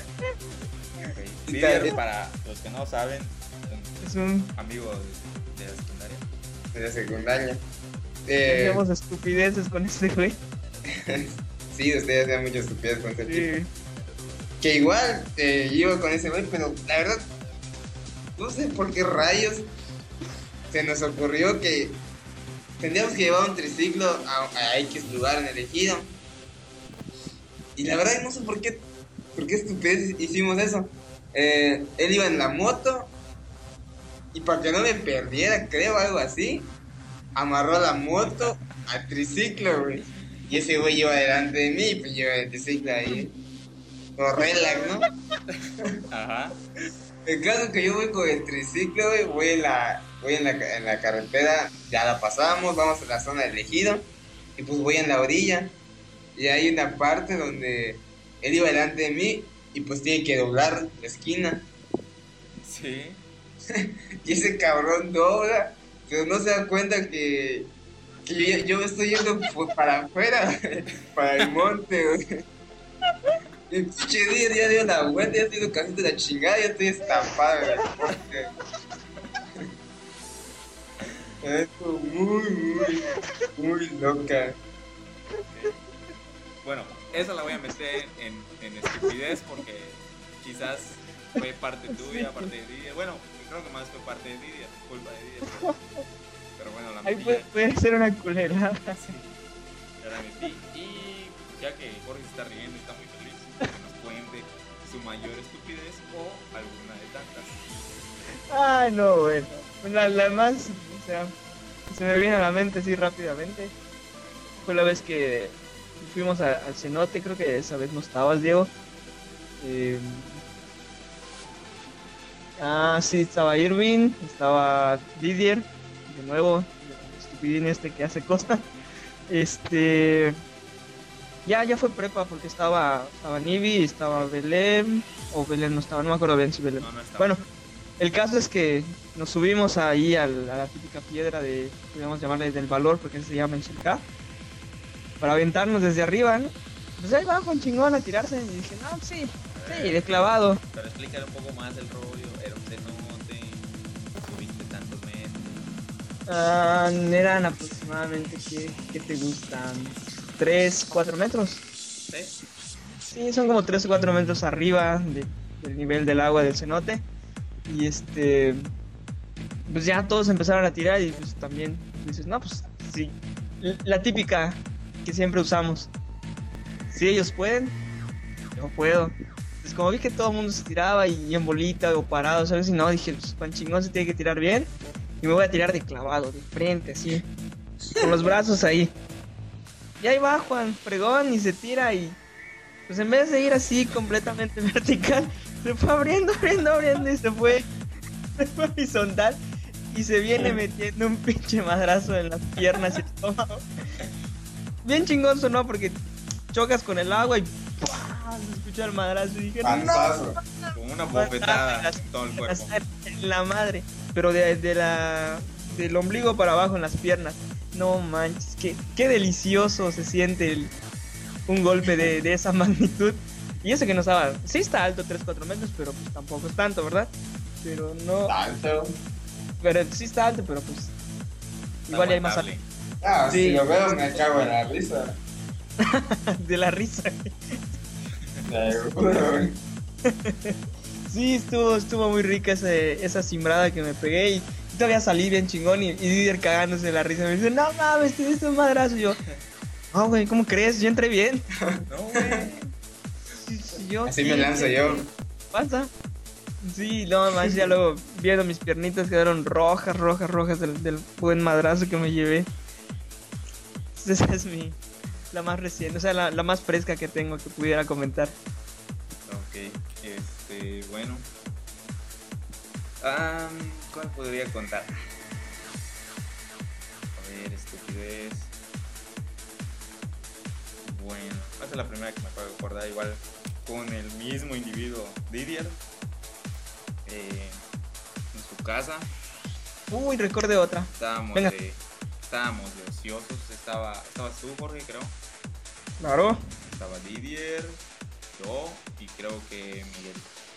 Okay. Y Didier, tal- para los que no saben, Es un... un amigo de, de la secundaria. De la secundaria. Eh, Hacíamos estupideces con este güey. sí, ustedes hacían muchas estupidez con ese tipo. Sí. Que igual eh, yo iba con ese güey, pero la verdad, no sé por qué rayos se nos ocurrió que tendríamos que llevar un triciclo a, a X lugar en elegido. Y la verdad no sé por qué, por qué estupidez hicimos eso. Eh, él iba en la moto y para que no me perdiera, creo, algo así, amarró la moto al triciclo, güey. Y ese güey iba delante de mí, pues yo iba en el triciclo ahí. Todo relax, ¿no? Ajá. El caso es que yo voy con el triciclo, güey, voy en la, voy en la, en la carretera, ya la pasamos, vamos a la zona del ejido, y pues voy en la orilla, y hay una parte donde él iba delante de mí, y pues tiene que doblar la esquina, Sí. y ese cabrón dobla, pero no se da cuenta que, que yo, yo me estoy yendo pues, para afuera, para el monte, güey. El pinche día ya dio la vuelta, ya estoy ido casi de la chingada, ya estoy estampado en el monte. Esto muy, muy, muy loca. Ok. Bueno, esa la voy a meter en, en estupidez porque quizás fue parte tuya, parte de Didier. Bueno, creo que más fue parte de Didier, culpa de Didier. Pero, pero bueno, la Ahí metí. puede, puede ser una culerada. Sí, ya la metí. Y ya que Jorge se está riendo y está muy feliz, que nos cuente su mayor estupidez o alguna de tantas. Ay, no, bueno. La, la más, o sea, se me viene a la mente así rápidamente. Fue la vez que fuimos a- al cenote, creo que esa vez no estabas, Diego. Eh, ah, sí, estaba Irving, estaba Didier, de nuevo, el estupidín este que hace cosas. Este, ya, ya fue prepa porque estaba, estaba Nivi, estaba Belén, o Belén no estaba, no me acuerdo bien si Belén. No, no estaba. Bueno, el caso es que nos subimos ahí al- a la típica piedra de, podríamos llamarle del valor, porque así se llama en Chilca, para aventarnos desde arriba, ¿no? Pues ahí va Juan Chingón a tirarse, y dije, no, sí, sí, de clavado. Pero explícale un poco más el rollo. Era un cenote, subiste tantos metros. Ah, eran aproximadamente, ¿qué, qué te gustan? ¿Tres, cuatro metros? ¿Sí? Sí, son como tres o cuatro metros arriba de- del nivel del agua del cenote. Y este, pues ya todos empezaron a tirar y pues también dices, no, pues sí, l- la típica que siempre usamos. Si ellos pueden, yo puedo. Pues como vi que todo el mundo se tiraba y en bolita o parado, ¿sabes? Y no, dije, pues Juan Chingón se tiene que tirar bien. Y me voy a tirar de clavado, de frente, así, con los brazos ahí. Y ahí va Juan, fregón, y se tira y pues en vez de ir así completamente vertical, se fue abriendo, abriendo, abriendo y se fue, se fue horizontal y se viene metiendo un pinche madrazo en las piernas y el estómago. Bien chingón sonó porque chocas con el agua y ¡pua! Se escucha el madrazo y dije, Panzazo. Con una bofetada en todo el cuerpo. en la madre, pero de, de la del ombligo para abajo en las piernas. No manches, qué, qué delicioso se siente el- un golpe de, de esa magnitud. Y eso que no estaba, sí está alto, tres cuatro metros, pero pues tampoco es tanto, ¿verdad? Pero no, Tanto. pero sí está alto, pero pues igual hay más alto. Aguantable. Ah, Sí. si lo veo me cago en la risa. De la risa. Seguro. Sí, estuvo, estuvo muy rica ese, esa cimbrada que me pegué y todavía salí bien chingón y, y Didier cagándose de la risa. Me dice, no mames, te diste un madrazo. Y yo, no, güey, ¿cómo crees? Yo entré bien. No, güey. Sí, sí, yo, Así sí, me lanzo sí, yo. pasa. Sí, no manches, ya luego viendo mis piernitas quedaron rojas, rojas, rojas del, del buen madrazo que me llevé. Esa es mi, la más reciente, o sea, la, la más fresca que tengo que pudiera comentar. Ok, este, bueno. Ah, ¿cuál podría contar? A ver, estupidez. Bueno, esta es la primera que me acabo de acordar, igual con el mismo individuo, Didier, eh, en su casa. Uy, recordé otra. Estábamos Venga. de, estábamos de ociosos, estaba, estabas tú, Jorge, creo. Claro. Estaba Didier, yo y creo que Miguel.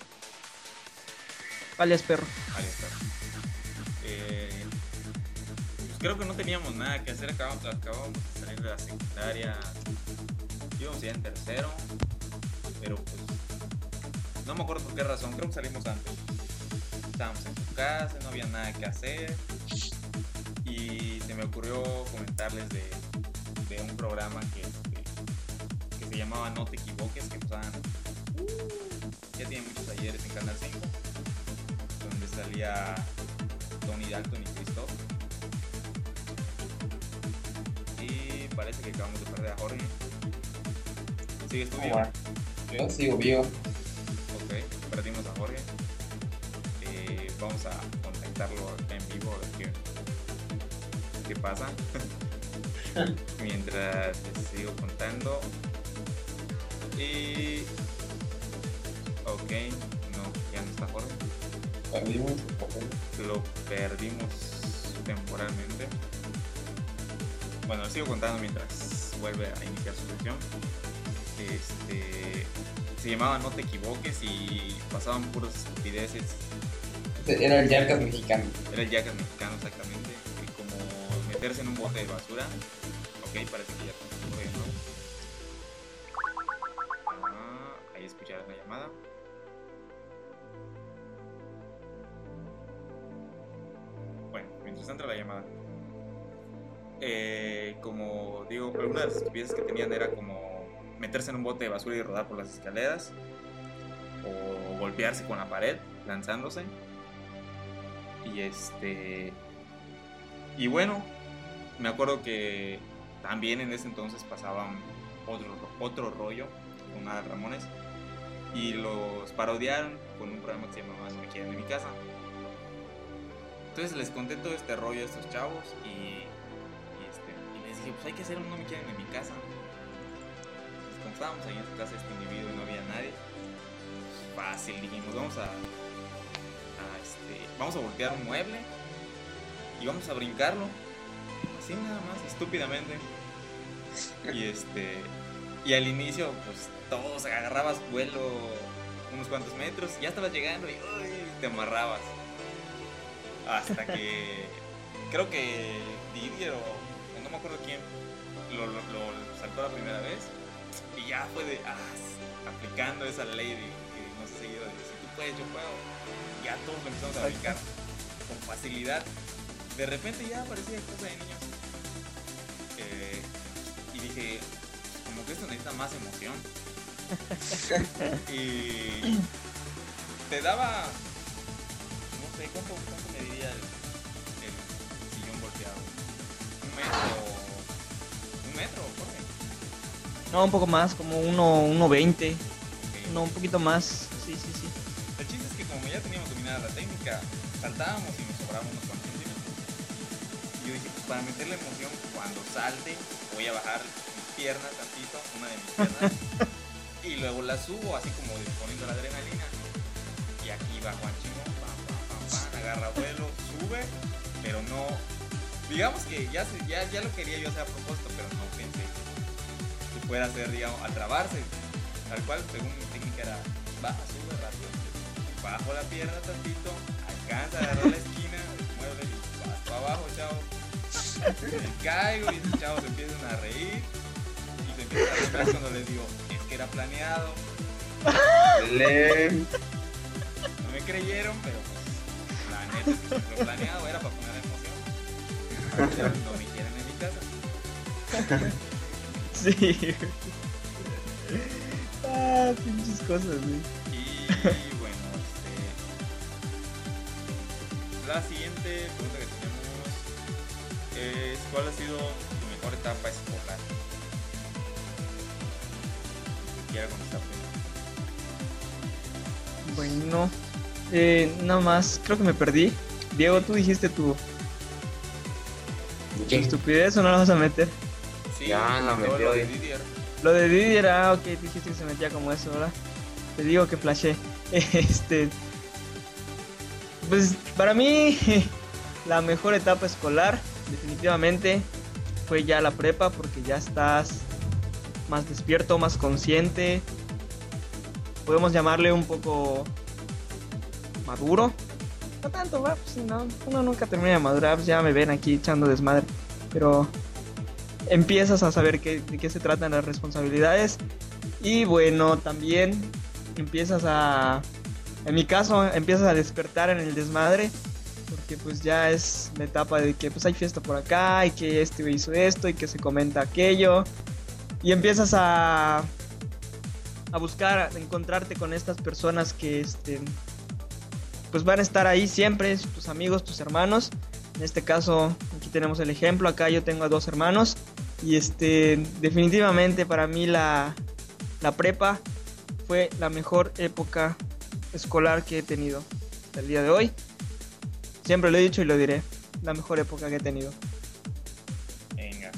Alias perro. Ahí está. Eh, pues creo que no teníamos nada que hacer, acabamos, acabamos de salir de la secundaria, íbamos ya en tercero, pero pues no me acuerdo por qué razón, creo que salimos antes. Estábamos en su casa, no había nada que hacer y se me ocurrió comentarles de, de un programa que, que, que se llamaba No Te Equivoques, que pasaban, ya tiene muchos talleres en Canal cinco, donde salía Tony Dalton y Christoph. Y parece que acabamos de perder a Jorge. ¿Sigues tú Oh, vivo? bueno. Yo sigo vivo. Ok, perdimos a Jorge. Eh, vamos a contactarlo acá en vivo a ver qué, qué pasa. Mientras les sigo contando. Y... Ok, no, ya no está Jorge. Perdimos. Lo perdimos temporalmente. Bueno, sigo contando mientras vuelve a iniciar su sección. Este, se llamaba No Te Equivoques y pasaban puras estupideces. Era el Yarcas mexicano. Era el Jackass mexicano exactamente, que como meterse en un bote de basura. Ok, parece que ya está corriendo. Ah, ahí escucharás la llamada. Bueno, mientras entra la llamada. Eh, como digo, una de las estupideces que tenían era como meterse en un bote de basura y rodar por las escaleras. golpearse con la pared, lanzándose. Y este... Y bueno, me acuerdo que también en ese entonces pasaban otro, otro rollo con Adal Ramones. Y los parodiaron con un programa que se llamaba No Me Quieren en Mi Casa. Entonces les conté todo este rollo a estos chavos y, y, este, y les dije, pues hay que hacer un No Me Quieren en Mi Casa. Entonces, como estábamos ahí en su casa este individuo y no había nadie, pues, fácil, dijimos, vamos a, a este, vamos a voltear un mueble y vamos a brincarlo, así nada más, estúpidamente. Y este, y al inicio, pues todos agarrabas vuelo unos cuantos metros, y ya estabas llegando y uy, te amarrabas. Hasta que creo que Didier o, o no me acuerdo quién lo, lo, lo saltó la primera vez y ya fue de ah, aplicando esa ley de que nos ha seguido de si tú puedes, yo puedo. Ya todos lo empezamos a brincar con facilidad. De repente ya parecía cosa de niños. Eh, y dije, como que esto necesita más emoción. Y te daba, no sé, ¿cuánto, cuánto me diría el, el sillón volteado? ¿Un metro? ¿Un metro? Jorge? No, un poco más, como uno, uno veinte. Okay. No, un poquito más. Sí, sí, sí. El chiste es que como ya teníamos dominada la técnica, saltábamos y nos sobraban unos cuantos centímetros. Y yo dije, pues para meterle emoción, cuando salte, voy a bajar mis piernas tantito, una de mis piernas. Y luego la subo así como poniendo la adrenalina. Y aquí va Juan Chimón, pam, pam, pam, pam, agarra vuelo, sube, pero no. Digamos que ya, se, ya, ya lo quería yo hacer a propósito, pero no pensé que pueda hacer, digamos, al trabarse. Tal cual, según mi técnica era baja, sube rápido. Bajo la pierna tantito, alcanza a agarrar la esquina, mueble y vas para abajo, chavos. Me caigo y esos chavos empiezan a reír. Y se empiezan a reír cuando les digo, que era planeado. No me creyeron, pero pues la neta es que si fue planeado era para poner emoción. No me quieren en mi casa. Sí. Ah, pinches cosas, güey. Y bueno, este, la siguiente pregunta que tenemos es ¿cuál ha sido tu mejor etapa escolar? Con esta Bueno, eh, nada más, creo que me perdí. Diego, tú dijiste tu, tu estupidez o no la vas a meter. Sí, ya no todo metió lo de ahí. Didier. Lo de Didier, ah, ok, dijiste que se metía como eso, ¿verdad? Te digo que flashé. Este, pues para mí la mejor etapa escolar definitivamente fue ya la prepa, porque ya estás más despierto, más consciente, podemos llamarle un poco maduro, no tanto, va, pues no, uno nunca termina de madurar, pues ya me ven aquí echando desmadre, pero empiezas a saber qué, de qué se tratan las responsabilidades, y bueno, también empiezas a, en mi caso, empiezas a despertar en el desmadre, porque pues ya es la etapa de que pues hay fiesta por acá, y que este hizo esto, y que se comenta aquello, y empiezas a, a buscar, a encontrarte con estas personas que este, pues van a estar ahí siempre, tus amigos, tus hermanos. En este caso, aquí tenemos el ejemplo, acá yo tengo a dos hermanos. Y este, definitivamente para mí la, la prepa fue la mejor época escolar que he tenido hasta el día de hoy. Siempre lo he dicho y lo diré, la mejor época que he tenido. Venga.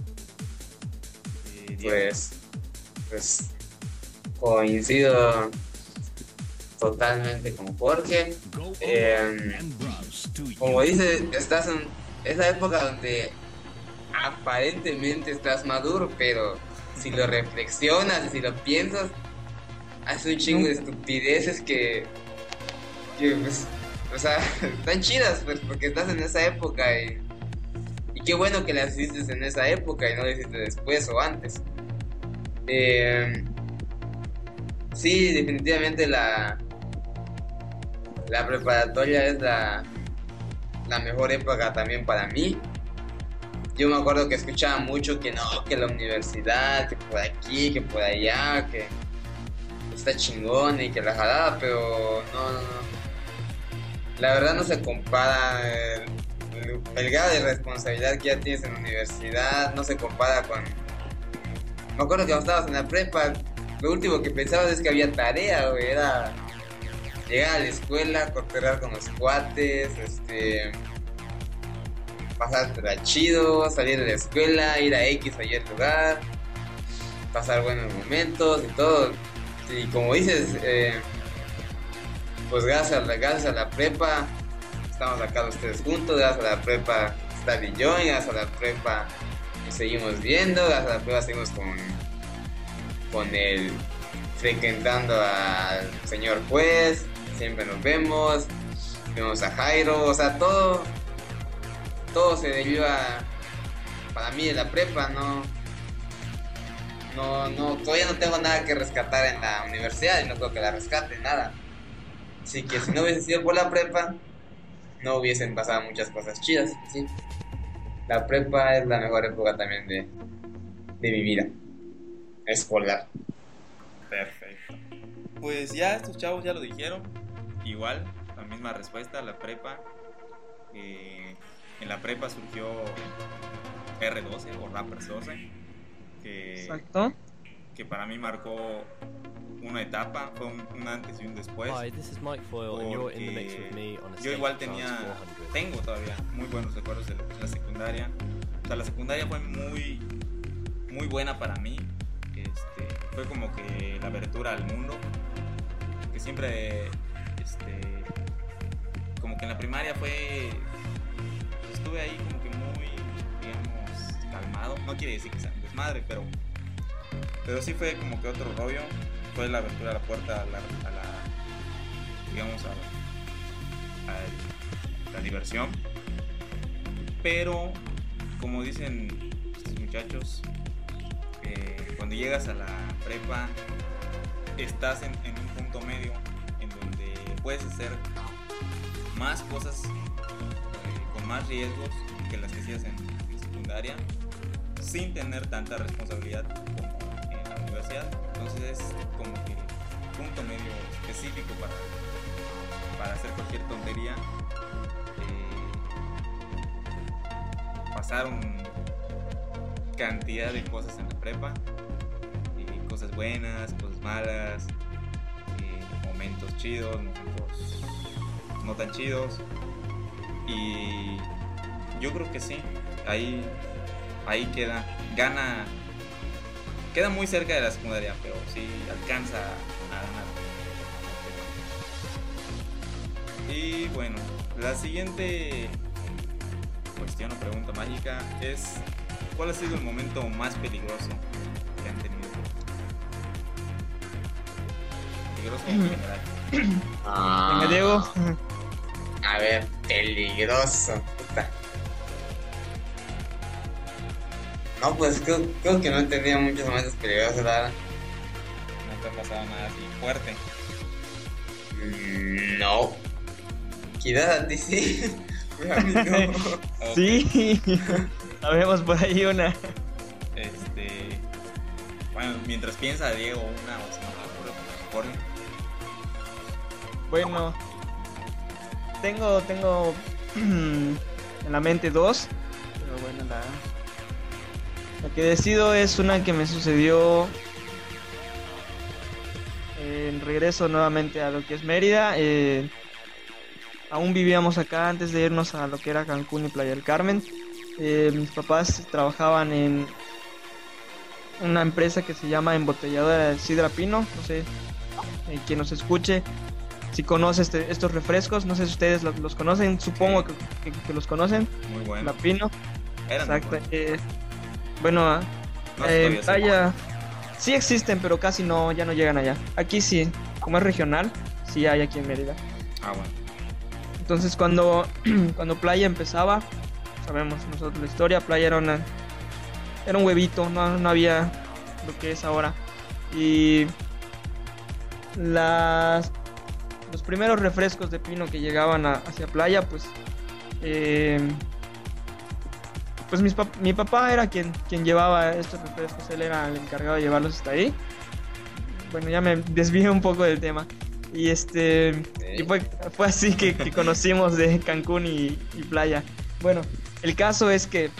Pues, pues coincido totalmente con Jorge. Eh, como dice, estás en esa época donde aparentemente estás maduro, pero si lo reflexionas y si lo piensas, hace un chingo de estupideces que, que pues, o sea, están chidas, pues, porque estás en esa época y Y qué bueno que las hiciste en esa época y no las hiciste después o antes. Eh, sí, definitivamente la, la preparatoria es la, la mejor época también para mí. Yo me acuerdo que escuchaba mucho que no, que la universidad, que por aquí, que por allá, que, está chingón y que la jalada, pero no, no, no. La verdad no se compara el, el, el grado de responsabilidad que ya tienes en la universidad, no se compara con... Me acuerdo que cuando estabas en la prepa, lo último que pensabas es que había tarea, güey, era llegar a la escuela, cotorrear con los cuates, este... pasártela chido, salir de la escuela, ir a X o Y lugar, pasar buenos momentos y todo. Y como dices, eh, pues gracias a, la, gracias a la prepa estamos acá los tres juntos, gracias a la prepa está Dijon, gracias a la prepa nos seguimos viendo, gracias a la prepa seguimos con, con el frecuentando al señor juez, siempre nos vemos, vemos a Jairo, o sea, todo, todo se debió a, para mí, en la prepa, no, no, no, todavía no tengo nada que rescatar en la universidad y no creo que la rescate, nada. Así que si no hubiese sido por la prepa, no hubiesen pasado muchas cosas chidas, ¿sí? La prepa es la mejor época también de, de mi vida escolar. Perfecto. Pues ya estos chavos ya lo dijeron. Igual, la misma respuesta, la prepa. Eh, en la prepa surgió erre doce o Rappers doce. Que, Exacto. que para mí marcó una etapa, fue un, un antes y un después. Hi, this is Mike Foyle, and you're in the mix with me on a Yo igual tenía, tengo todavía muy buenos recuerdos de la secundaria. O sea, la secundaria fue muy, muy buena para mí. Este, fue como que la apertura al mundo. Que siempre, este, como que en la primaria fue, pues, estuve ahí como que muy, digamos, calmado. No quiere decir que sea un desmadre, pero, pero sí fue como que otro rollo. Fue la apertura a la puerta a la, a la digamos, a, a la diversión. Pero, como dicen estos muchachos, eh, cuando llegas a la prepa, estás en, en un punto medio en donde puedes hacer más cosas eh, con más riesgos que las que hacías en la secundaria, sin tener tanta responsabilidad como en la universidad. Entonces es como que punto medio específico para, para hacer cualquier tontería. Eh, pasaron cantidad de cosas en la prepa, eh, cosas buenas, cosas malas, eh, momentos chidos, momentos no tan chidos, y yo creo que sí, ahí, ahí queda, gana. Queda muy cerca de la secundaria, pero sí alcanza a ganar. Y bueno, la siguiente cuestión o pregunta mágica es: ¿cuál ha sido el momento más peligroso que han tenido? Peligroso en general. Ah, Venga, Diego. a ver, peligroso, puta. No, pues creo, creo que no he tenido muchos momentos peligrosos, la verdad. ¿No te ha pasado nada así fuerte? Mm, no. Quizás a ti sí, pero a mí no. Ok. Sí, sabemos por ahí una. Este. Bueno, mientras piensa Diego una o si no me acuerdo, por favor. Bueno, tengo, tengo en la mente dos, pero bueno, la, la que decido es una que me sucedió en regreso nuevamente a lo que es Mérida. Eh, aún vivíamos acá antes de irnos a lo que era Cancún y Playa del Carmen. Eh, mis papás trabajaban en una empresa que se llama Embotelladora de Sidra Pino. No sé, eh, quien nos escuche, si conoce este, estos refrescos, no sé si ustedes los, los conocen, supongo Sí. que, que, que los conocen. Muy bueno. La Pino. Eran muy Exacto. buenos. eh, bueno, ah, No sé eh, en todavía si- Playa sí existen, pero casi no, ya no llegan allá. Aquí sí, como es regional, sí hay aquí en Mérida. Ah, bueno. Entonces cuando, cuando Playa empezaba, sabemos nosotros la historia, Playa era una, era un huevito, no, no había lo que es ahora. Y las, los primeros refrescos de pino que llegaban a- hacia Playa, pues, eh, pues mis pap- mi papá era quien, quien llevaba estos refrescos, él era el encargado de llevarlos hasta ahí. bueno, ya me desvié un poco del tema. Y este y fue, fue así que, que conocimos de Cancún y, y playa. Bueno, el caso es que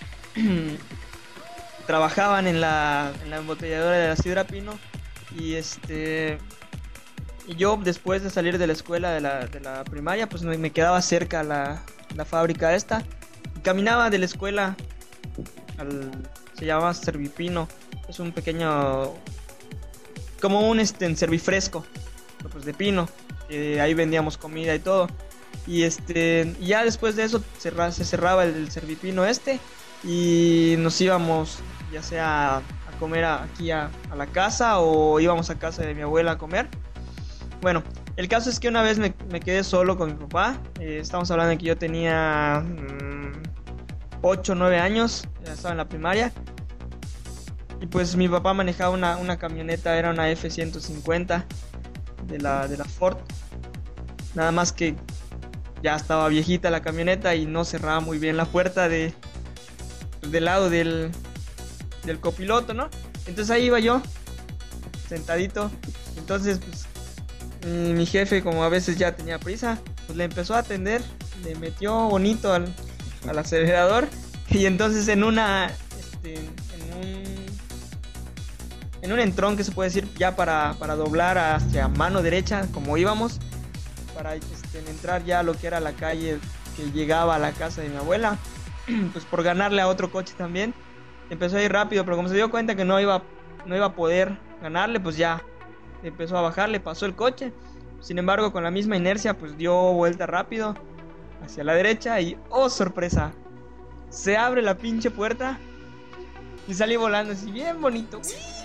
trabajaban en la, en la embotelladora de la Sidra Pino. Y este y yo después de salir de la escuela de la, de la primaria, pues me, me quedaba cerca la, la fábrica esta. Y caminaba de la escuela al, se llama Servipino. Es un pequeño, como un este, servifresco, pues de pino. Eh, ahí vendíamos comida y todo. Y este y ya después de eso cerra, se cerraba el, el Servipino este. Y nos íbamos ya sea a comer a, aquí a, a la casa, o íbamos a casa de mi abuela a comer. Bueno, el caso es que una vez me, me quedé solo con mi papá. Eh, estamos hablando de que yo tenía ocho o nueve años, ya estaba en la primaria. Y pues mi papá manejaba una, una camioneta, era una F ciento cincuenta de la, de la Ford. Nada más que ya estaba viejita la camioneta y no cerraba muy bien la puerta de, del lado del, del copiloto, ¿no? Entonces ahí iba yo, sentadito. Entonces pues mi, mi jefe, como a veces ya tenía prisa, pues le empezó a atender, le metió bonito al, al acelerador. Y entonces en una este, en un en un entrón, que se puede decir, ya para, para doblar hacia mano derecha, como íbamos, para este, entrar ya a lo que era la calle que llegaba a la casa de mi abuela, pues por ganarle a otro coche también, empezó a ir rápido, pero como se dio cuenta que no iba, no iba a poder ganarle, pues ya empezó a bajar, le pasó el coche. Sin embargo, con la misma inercia, pues dio vuelta rápido hacia la derecha y, ¡oh, sorpresa! Se abre la pinche puerta y salí volando así bien bonito.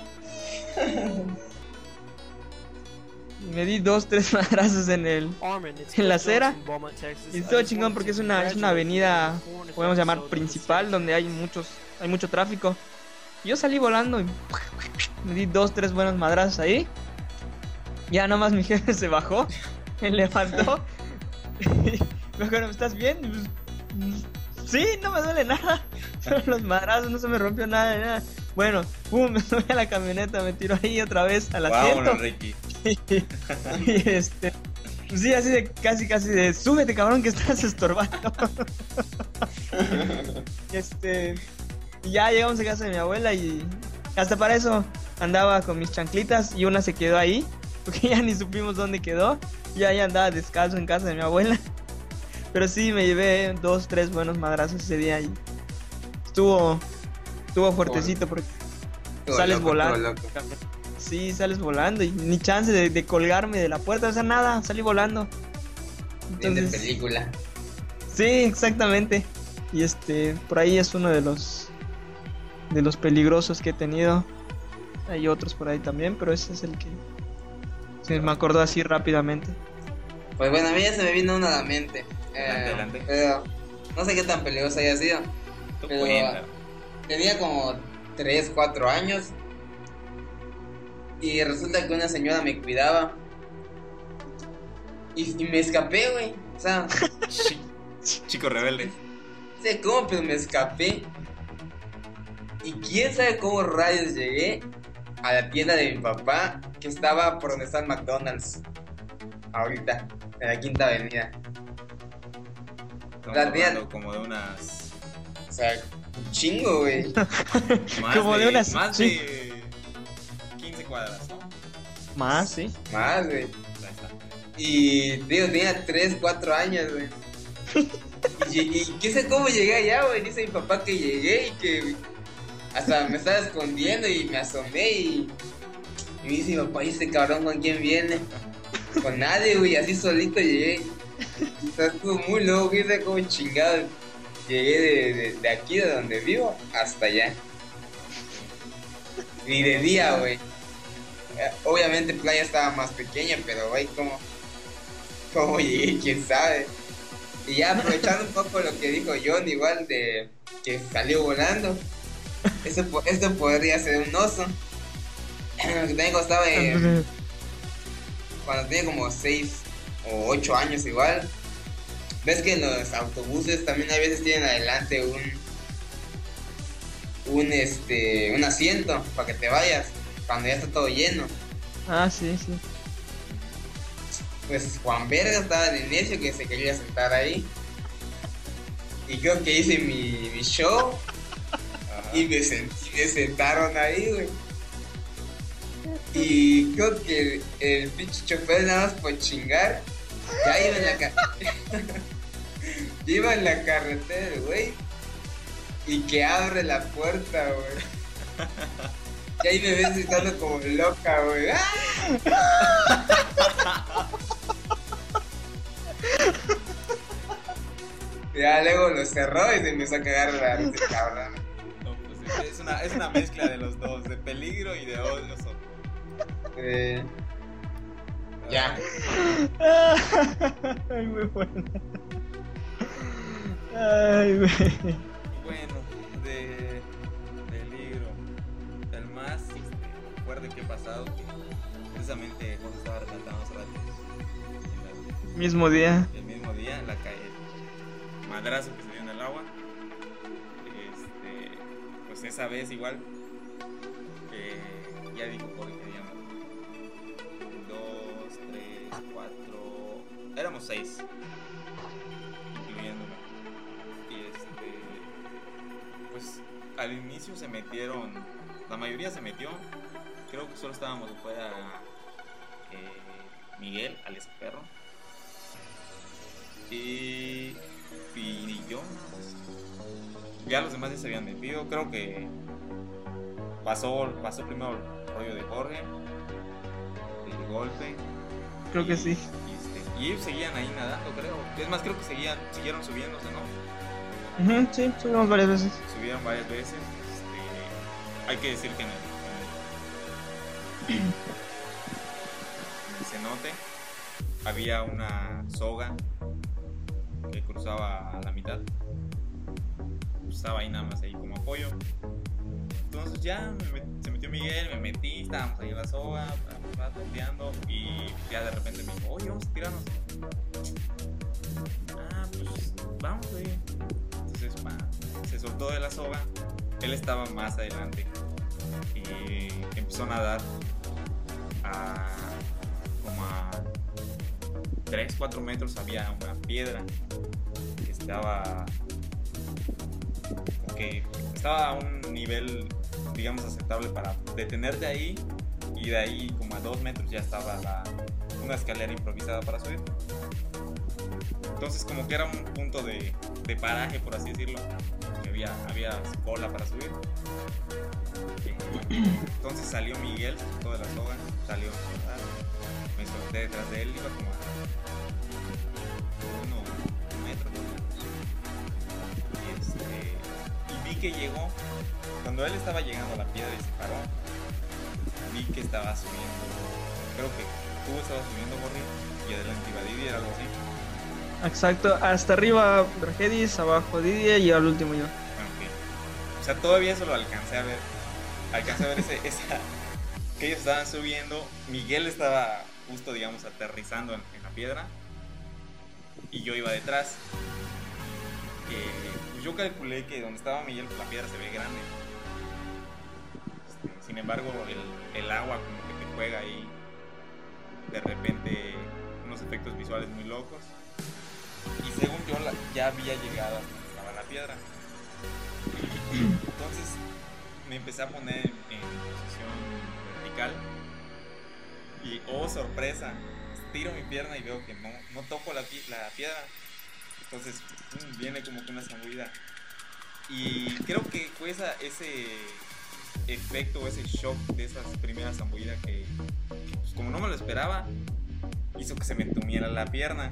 Y me di dos, tres madrazos en el en la acera. Y estuvo chingón porque es una, es una avenida, podemos llamar principal, donde hay muchos, hay mucho tráfico. Y yo salí volando y me di dos, tres buenos madrazos ahí. Ya nomás mi jefe se bajó, me levantó. Me dijo, ¿estás bien? Sí, no me duele nada. Solo los madrazos, no se me rompió nada, nada. Bueno, pum, me subí a la camioneta, me tiro ahí otra vez al asiento. Vámonos, Ricky. Y, y este, pues sí, así de casi, casi de, súbete, cabrón, que estás estorbando. y este, y ya llegamos a casa de mi abuela y hasta para eso andaba con mis chanclitas y una se quedó ahí, porque ya ni supimos dónde quedó. Ya ahí andaba descalzo en casa de mi abuela. Pero sí, me llevé dos, tres buenos madrazos ese día y estuvo, estuvo fuertecito porque Todo sales loco, volando. todo loco. Sí, sales volando y ni chance de, de colgarme de la puerta, o sea, nada, salí volando. Bien de Entonces, película. sí, exactamente. Y este, por ahí es uno de los de los peligrosos que he tenido. Hay otros por ahí también, pero ese es el que se me acordó así rápidamente. Pues bueno, a mí ya se me vino uno a la mente. Eh, Adelante, adelante. Pero no sé qué tan peligroso haya sido. Tú Pero cuenta. tenía como tres, cuatro años. Y resulta que una señora me cuidaba. Y, y me escapé, güey. O sea, Chico rebelde. no sé cómo, pero me escapé. Y quién sabe cómo rayos llegué a la tienda de mi papá, que estaba por donde está el McDonald's. Ahorita, en la Quinta Avenida. Estamos La tía- hablando como de unas... O sea, un chingo, güey. Más Como de unas- Más sí. de quince cuadras, ¿no? Más, sí. Más, güey. Ahí está. Y, digo, tenía tres, cuatro años, güey. Y, y qué sé cómo llegué allá, güey. Dice mi papá que llegué y que hasta me estaba escondiendo y me asomé y, y me dice mi papá, ¿y este cabrón con quién viene? Con nadie, güey, así solito llegué. O sea, estuvo muy loco, quién sabe cómo chingado. Llegué de, de, de aquí, de donde vivo, hasta allá. Y de día, güey. Eh, Obviamente Playa estaba más pequeña, pero güey, ¿cómo, cómo llegué? ¿Quién sabe? Y ya aprovechando un poco lo que dijo John, igual de que salió volando. Esto, po- esto podría ser un oso. Que también cuando estaba en- cuando tenía como seis o ocho años igual. Ves que en los autobuses también a veces tienen adelante un un este un asiento para que te vayas cuando ya está todo lleno. Ah, sí, sí. Pues Juan Verga estaba de necio que se quería sentar ahí. Y creo que hice mi, mi show. Ajá. Y me, sent- y me sentaron ahí, güey. Y creo que el, el pinche chofer nada más por chingar. Ya iba en la carretera. Ya iba en la carretera, güey. Y que abre la puerta, güey. Y ahí me ves gritando como loca, güey. ¡Ah! Ya luego lo cerró y se empezó a cagar la risa, cabrón. No, pues es, es una, es una mezcla de los dos, de peligro y de oso. Eh, ya. Ay, muy bueno. Ay, güey. Bueno, de peligro. El más este, fuerte que he pasado, que precisamente cuando estaba relatando hace rato, en Mismo día. la- el mismo día, la calle, el madrazo que se dio en el agua. Este, pues esa vez igual, que ya dijo Jorge que digamos, dos, tres, cuatro, éramos seis, incluyéndome. Y este, pues al inicio se metieron, la mayoría se metió, creo que solo estábamos afuera eh, Miguel, Alex Perro, y, y yo, pues, ya los demás ya se habían metido, creo que pasó, pasó primero el rollo de Jorge, el golpe. Creo que y- sí. Y, este, y ellos seguían ahí nadando, creo. Es más, creo que seguían, siguieron subiéndose, ¿no? Ujú, sí, subimos varias veces. Subieron varias veces. Este, hay que decir que en el, en el, en el cenote había una soga que cruzaba a la mitad. Estaba ahí nada más ahí como apoyo. Entonces ya me met- se metió Miguel, me metí, estábamos ahí en la soga, estaba tonteando y ya de repente me dijo, oye, vamos a tirarnos. Ah, pues vamos, güey. Entonces pa, se soltó de la soga, él estaba más adelante y empezó a nadar a como a tres, cuatro metros había una piedra que estaba que estaba a un nivel, digamos, aceptable para detenerte ahí, y de ahí como a dos metros ya estaba la, una escalera improvisada para subir. Entonces como que era un punto de, de paraje, por así decirlo, que había, había cola para subir. Entonces salió Miguel, se soltó de la soga, salió, me solté detrás de él, iba como a uno, un metro, dos metros. Y este... Y vi que llegó, cuando él estaba llegando a la piedra y se paró, vi que estaba subiendo, creo que tú estabas subiendo, Borri, y adelante iba Didi, era algo así. Exacto, hasta arriba Dragedis, abajo Didier y al último yo. Bueno, ok. O sea, todavía eso lo alcancé a ver, alcancé a ver ese, esa, que ellos estaban subiendo, Miguel estaba justo, digamos, aterrizando en, en la piedra, y yo iba detrás. Eh, pues yo calculé que donde estaba Miguel, pues la piedra se ve grande. Este, sin embargo, el, el agua como que te juega ahí de repente unos efectos visuales muy locos. Y según yo la, ya había llegado hasta donde estaba la piedra. Entonces me empecé a poner en, en posición vertical. Y oh sorpresa, estiro mi pierna y veo que no, no toco la, pi- la piedra. Entonces um, viene como que una zambullida. Y creo que fue esa, ese efecto, ese shock de esas primeras zambullidas que, que pues, como no me lo esperaba, hizo que se me entumiera la pierna.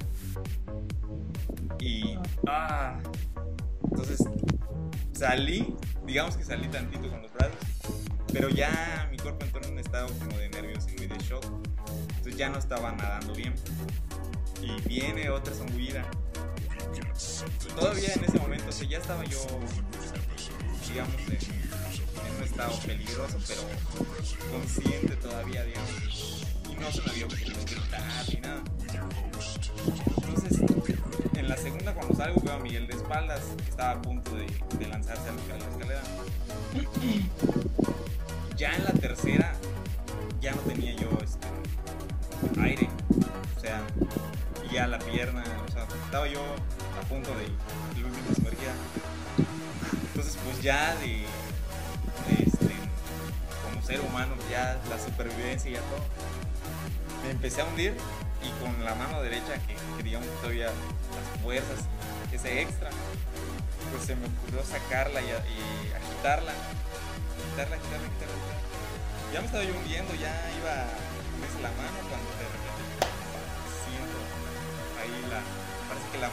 Y ah, entonces salí, digamos que salí tantito con los brazos, pero ya mi cuerpo entró en un estado como de nervios y de shock. Entonces ya no estaba nadando bien. Y viene otra zambullida. Todavía en ese momento, o sea, ya estaba yo, digamos, en, en un estado peligroso, pero consciente todavía, digamos. Y no se me dio que gritar ni nada. Entonces, en la segunda, cuando salgo, veo a Miguel de espaldas, que estaba a punto de, de lanzarse a la escalera. Ya en la tercera, ya no tenía yo este, punto de el último sumergida. Entonces pues ya de, de este, como ser humano, ya la supervivencia y ya todo, me empecé a hundir y con la mano derecha que, que digamos todavía las fuerzas, ese extra, pues se me ocurrió sacarla y, y agitarla, agitarla, agitarla, agitarla, agitarla. Ya me estaba yo hundiendo, ya iba a ponerse la mano cuando de repente siento ahí la, parece que la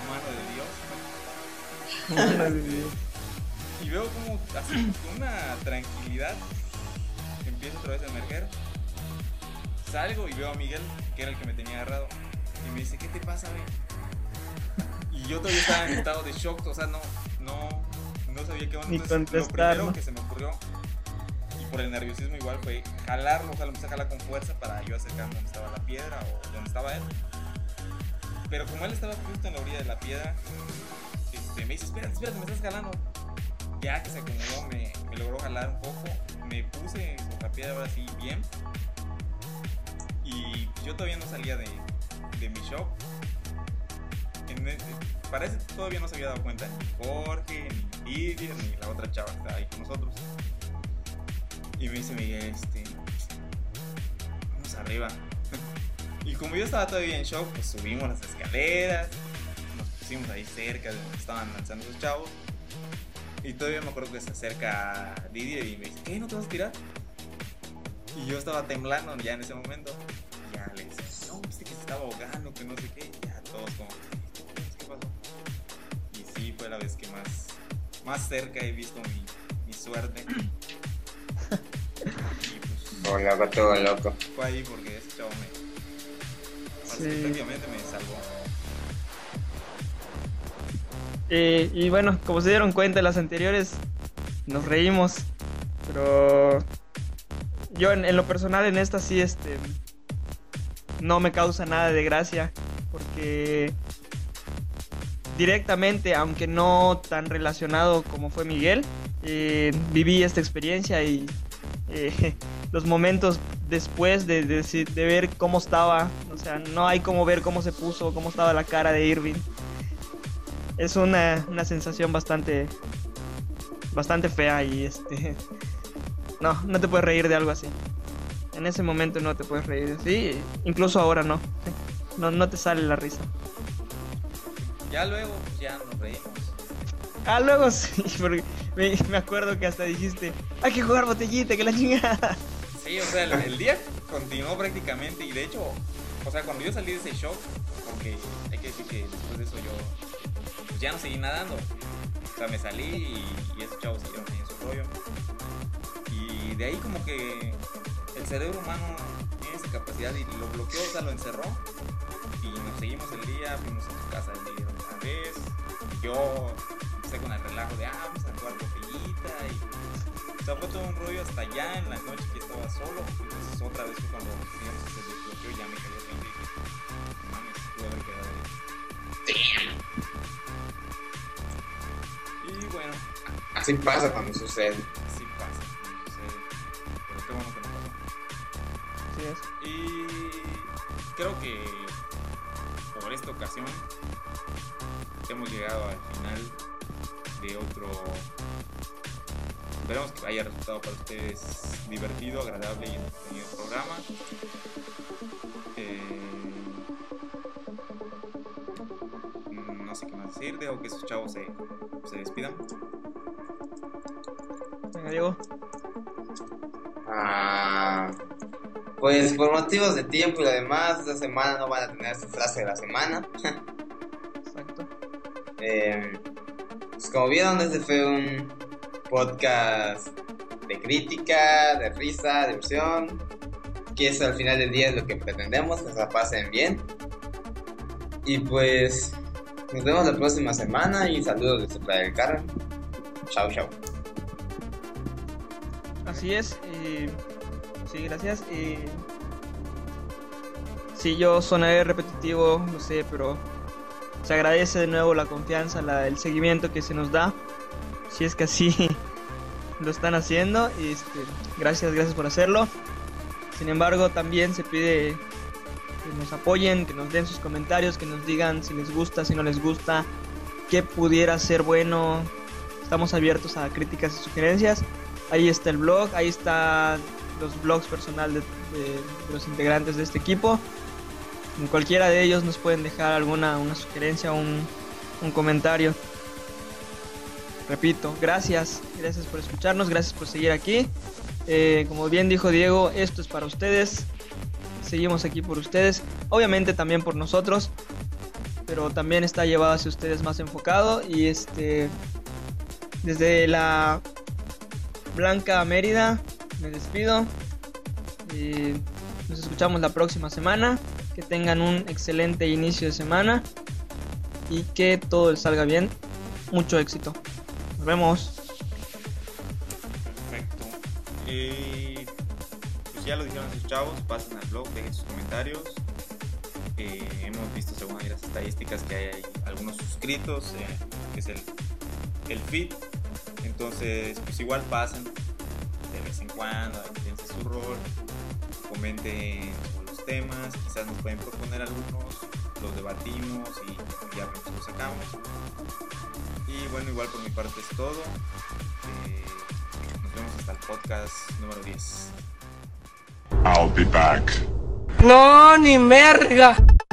mano de Dios. Y veo como así con una tranquilidad empiezo otra vez a emerger. Salgo y veo a Miguel, que era el que me tenía agarrado, y me dice, ¿qué te pasa, güey? Y yo todavía estaba en estado de shock, o sea, no, no, no sabía qué onda. Entonces, lo primero que se me ocurrió, y por el nerviosismo igual, fue jalarlo, o sea, lo empecé a jalar con fuerza para yo acercarme donde estaba la piedra o donde estaba él. Pero como él estaba justo en la orilla de la piedra, este, me dice, espérate, espérate, me estás jalando. Ya que se acomodó, me, me logró jalar un poco, me puse sobre la piedra ahora sí bien. Y yo todavía no salía de, de mi shock. En el, parece que todavía no se había dado cuenta ni Jorge, ni Lidia, ni la otra chava que estaba ahí con nosotros. Y me dice Miguel, este, vamos arriba. Y como yo estaba todavía en shock, pues subimos las escaleras, nos pusimos ahí cerca de donde estaban lanzando esos chavos. Y todavía me acuerdo que se acerca Lidia y me dice, ¿qué? ¿No te vas a tirar? Y yo estaba temblando ya en ese momento. Y ya le decía, no, viste que se estaba ahogando, que no sé qué. Y ya todos como, ¿qué pasó? Y sí, fue la vez que más, más cerca he visto mi, mi suerte. Y pues, Oh, loco, todo loco. fue ahí porque ese chavo me, Sí. prácticamente me salvó. Eh, y bueno, como se dieron cuenta en las anteriores, nos reímos, pero yo en, en lo personal en esta sí, este, no me causa nada de gracia, porque directamente, aunque no tan relacionado como fue Miguel, eh, viví esta experiencia y eh, los momentos después de, de, de ver cómo estaba, o sea, no hay como ver cómo se puso, cómo estaba la cara de Irving. Es una, una sensación bastante bastante fea y este no, no te puedes reír de algo así. En ese momento no te puedes reír así, incluso ahora no. No, no te sale la risa. Ya luego, ya nos reímos. Ah, luego sí, porque me, me acuerdo que hasta dijiste, hay que jugar botellita, que la chingada. Sí, o sea, el, el día continuó prácticamente y de hecho, o sea, cuando yo salí de ese shock, porque hay que decir que después de eso yo pues, ya no seguí nadando. O sea, me salí y, y esos chavos siguieron en su rollo. Y de ahí como que el cerebro humano tiene esa capacidad y lo bloqueó, o sea, lo encerró. Y nos seguimos el día, fuimos a su casa el día otra vez. Y yo empecé con el relajo de, ah, vamos a jugar botellita y... O sea, fue todo un rollo hasta allá en la noche que estaba solo. Entonces otra vez fue cuando digamos, se desbloqueó, ya me cayó el veinte y dije, no mames, pude haber quedado ahí. Y bueno, Así pasa cuando sucede. así pasa, no sucede. Pero qué bueno que no pasó. Así es. Y creo que por esta ocasión hemos llegado al final de otro. Esperemos que haya resultado para ustedes divertido, agradable y entretenido programa. Eh, no sé qué más decir, dejo que esos chavos se, se despidan. Venga, Diego. Ah, pues por motivos de tiempo y lo demás, esta semana no van a tener su frase de la semana. Exacto. Eh, pues como vieron, este fue un podcast de crítica, de risa, de diversión, que eso al final del día es lo que pretendemos, que se la pasen bien. Y pues nos vemos la próxima semana y saludos de su Playa del Carmen. Chao, chao. Así es. Eh, sí, gracias. Eh, sí, yo sonaré repetitivo, no sé, pero se agradece de nuevo la confianza, la, el seguimiento que se nos da. Si es que así lo están haciendo, y este, gracias, gracias por hacerlo. Sin embargo, también se pide que nos apoyen, que nos den sus comentarios, que nos digan si les gusta, si no les gusta, qué pudiera ser bueno. Estamos abiertos a críticas y sugerencias. Ahí está el blog, ahí están los blogs personales de, de, de los integrantes de este equipo. En cualquiera de ellos nos pueden dejar alguna una sugerencia o un, un comentario. Repito, gracias, gracias por escucharnos, gracias por seguir aquí. Eh, como bien dijo Diego, esto es para ustedes. Seguimos aquí por ustedes, obviamente también por nosotros, pero también está llevado hacia ustedes más enfocado. Y este, desde la Blanca Mérida me despido y nos escuchamos la próxima semana. Que tengan un excelente inicio de semana y que todo les salga bien. Mucho éxito. Nos vemos. Perfecto. Eh, pues ya lo dijeron sus chavos, pasen al blog, dejen sus comentarios. Eh, hemos visto según ahí las estadísticas que hay, hay algunos suscritos, eh, que es el, el feed. Entonces, pues igual pasen de vez en cuando, dense su rol, comenten sobre los temas, quizás nos pueden proponer algunos, los debatimos y ya los sacamos. Y bueno, igual por mi parte es todo. Eh, nos vemos hasta el podcast número diez. I'll be back. No, ni merga.